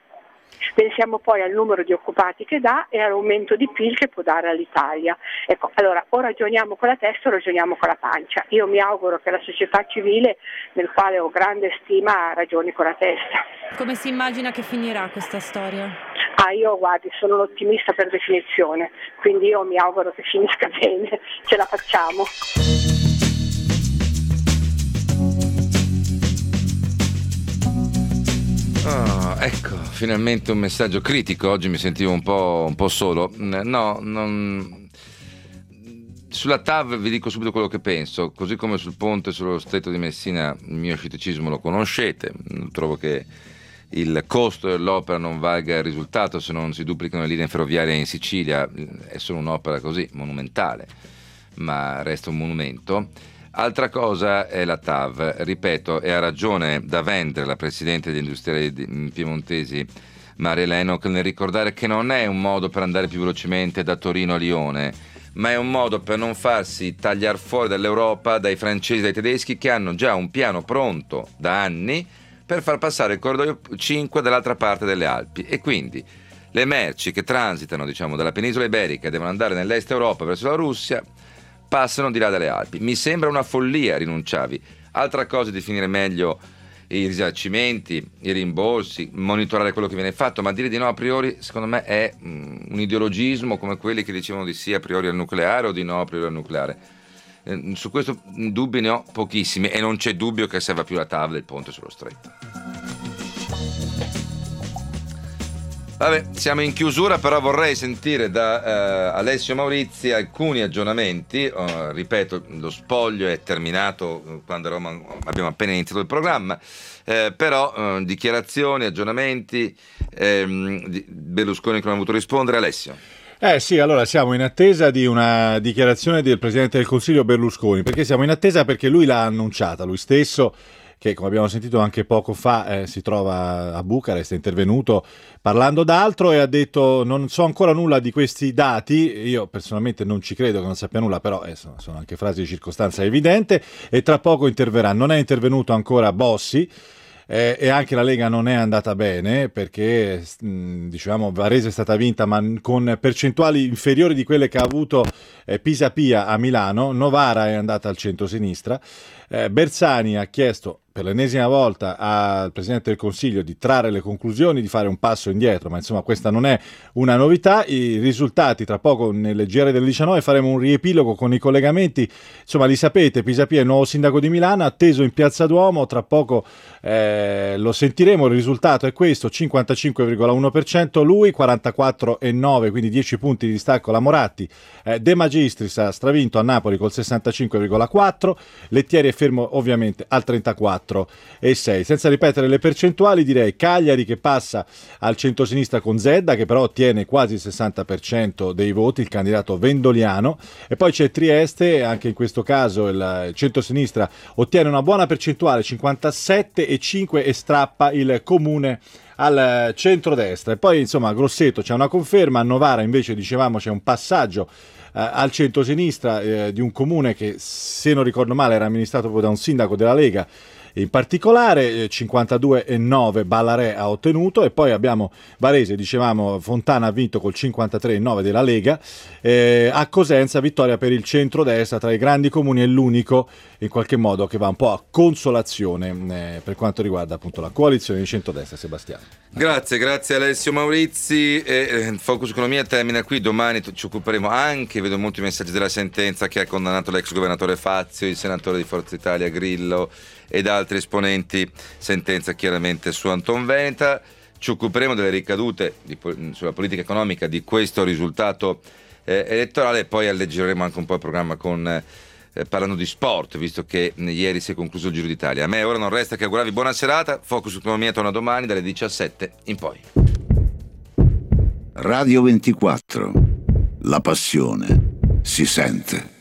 Pensiamo poi al numero di occupati che dà e all'aumento di PIL che può dare all'Italia. Ecco, allora o ragioniamo con la testa o ragioniamo con la pancia. Io mi auguro che la società civile, nel quale ho grande stima, ragioni con la testa. Come si immagina che finirà questa storia? Io guardi, sono un ottimista per definizione, quindi io mi auguro che finisca bene, ce la facciamo. Ecco, finalmente un messaggio critico. Oggi mi sentivo un po' solo. Sulla TAV vi dico subito quello che penso, così come sul ponte sullo Stretto di Messina il mio scetticismo lo conoscete. Trovo che il costo dell'opera non valga il risultato se non si duplicano le linee ferroviarie in Sicilia. È solo un'opera così monumentale, ma resta un monumento. Altra cosa è la TAV, ripeto, e ha ragione da vendere la presidente degli industriali piemontesi Maria Lennox nel ricordare che non è un modo per andare più velocemente da Torino a Lione, ma è un modo per non farsi tagliare fuori dall'Europa dai francesi e dai tedeschi, che hanno già un piano pronto da anni per far passare il corridoio 5 dall'altra parte delle Alpi, e quindi le merci che transitano, dalla penisola iberica e devono andare nell'est Europa verso la Russia passano di là dalle Alpi. Mi sembra una follia, rinunciavi. Altra cosa è definire meglio i risarcimenti, i rimborsi, monitorare quello che viene fatto, ma dire di no a priori secondo me è un ideologismo come quelli che dicevano di sì a priori al nucleare o di no a priori al nucleare. Su questo dubbi ne ho pochissimi e non c'è dubbio che serva più la TAV del ponte sullo stretto. Vabbè, siamo in chiusura, però vorrei sentire da Alessio Maurizi alcuni aggiornamenti. Ripeto, lo spoglio è terminato quando abbiamo appena iniziato il programma, però dichiarazioni, aggiornamenti, Berlusconi che non ha voluto rispondere. Alessio. Sì, allora siamo in attesa di una dichiarazione del Presidente del Consiglio Berlusconi, perché siamo in attesa perché lui l'ha annunciata, lui stesso, che come abbiamo sentito anche poco fa si trova a Bucarest, è intervenuto parlando d'altro e ha detto non so ancora nulla di questi dati, io personalmente non ci credo che non sappia nulla, però sono anche frasi di circostanza evidente, e tra poco interverrà. Non è intervenuto ancora Bossi, e anche la Lega non è andata bene perché diciamo Varese è stata vinta ma con percentuali inferiori di quelle che ha avuto Pisapia a Milano. Novara è andata al centro-sinistra. Bersani ha chiesto per l'ennesima volta al Presidente del Consiglio di trarre le conclusioni, di fare un passo indietro, ma insomma questa non è una novità. I risultati tra poco nelle GR del 19 faremo un riepilogo con i collegamenti, insomma li sapete. Pisapia è il nuovo sindaco di Milano, atteso in Piazza Duomo, tra poco lo sentiremo. Il risultato è questo: 55,1% lui, 44,9%, quindi 10 punti di distacco la Moratti. De Magistris ha stravinto a Napoli col 65,4%, Lettieri è fermo ovviamente al 34,6%. Senza ripetere le percentuali, direi Cagliari che passa al centrosinistra con Zedda, che però ottiene quasi il 60% dei voti, il candidato vendoliano, e poi c'è Trieste, anche in questo caso il centrosinistra ottiene una buona percentuale, 57,5%, e strappa il comune al centrodestra. E poi insomma a Grosseto c'è una conferma, a Novara invece dicevamo c'è un passaggio al centro-sinistra di un comune che, se non ricordo male, era amministrato proprio da un sindaco della Lega. In particolare 52,9 Ballarè ha ottenuto, e poi abbiamo Varese, dicevamo, Fontana ha vinto col 53,9 della Lega, a Cosenza vittoria per il centrodestra. Tra i grandi comuni è l'unico in qualche modo che va un po' a consolazione per quanto riguarda appunto la coalizione di centrodestra. Sebastiano. Grazie Alessio Maurizi. Focus Economia termina qui, domani ci occuperemo anche, vedo molti messaggi, della sentenza che ha condannato l'ex governatore Fazio, il senatore di Forza Italia Grillo ed altri esponenti, sentenza chiaramente su Anton Veneta. Ci occuperemo delle ricadute sulla politica economica di questo risultato elettorale, e poi alleggeriremo anche un po' il programma parlando di sport, visto che ieri si è concluso il Giro d'Italia. A me ora non resta che augurarvi buona serata. Focus Economia torna domani dalle 17 in poi. Radio 24, la passione si sente.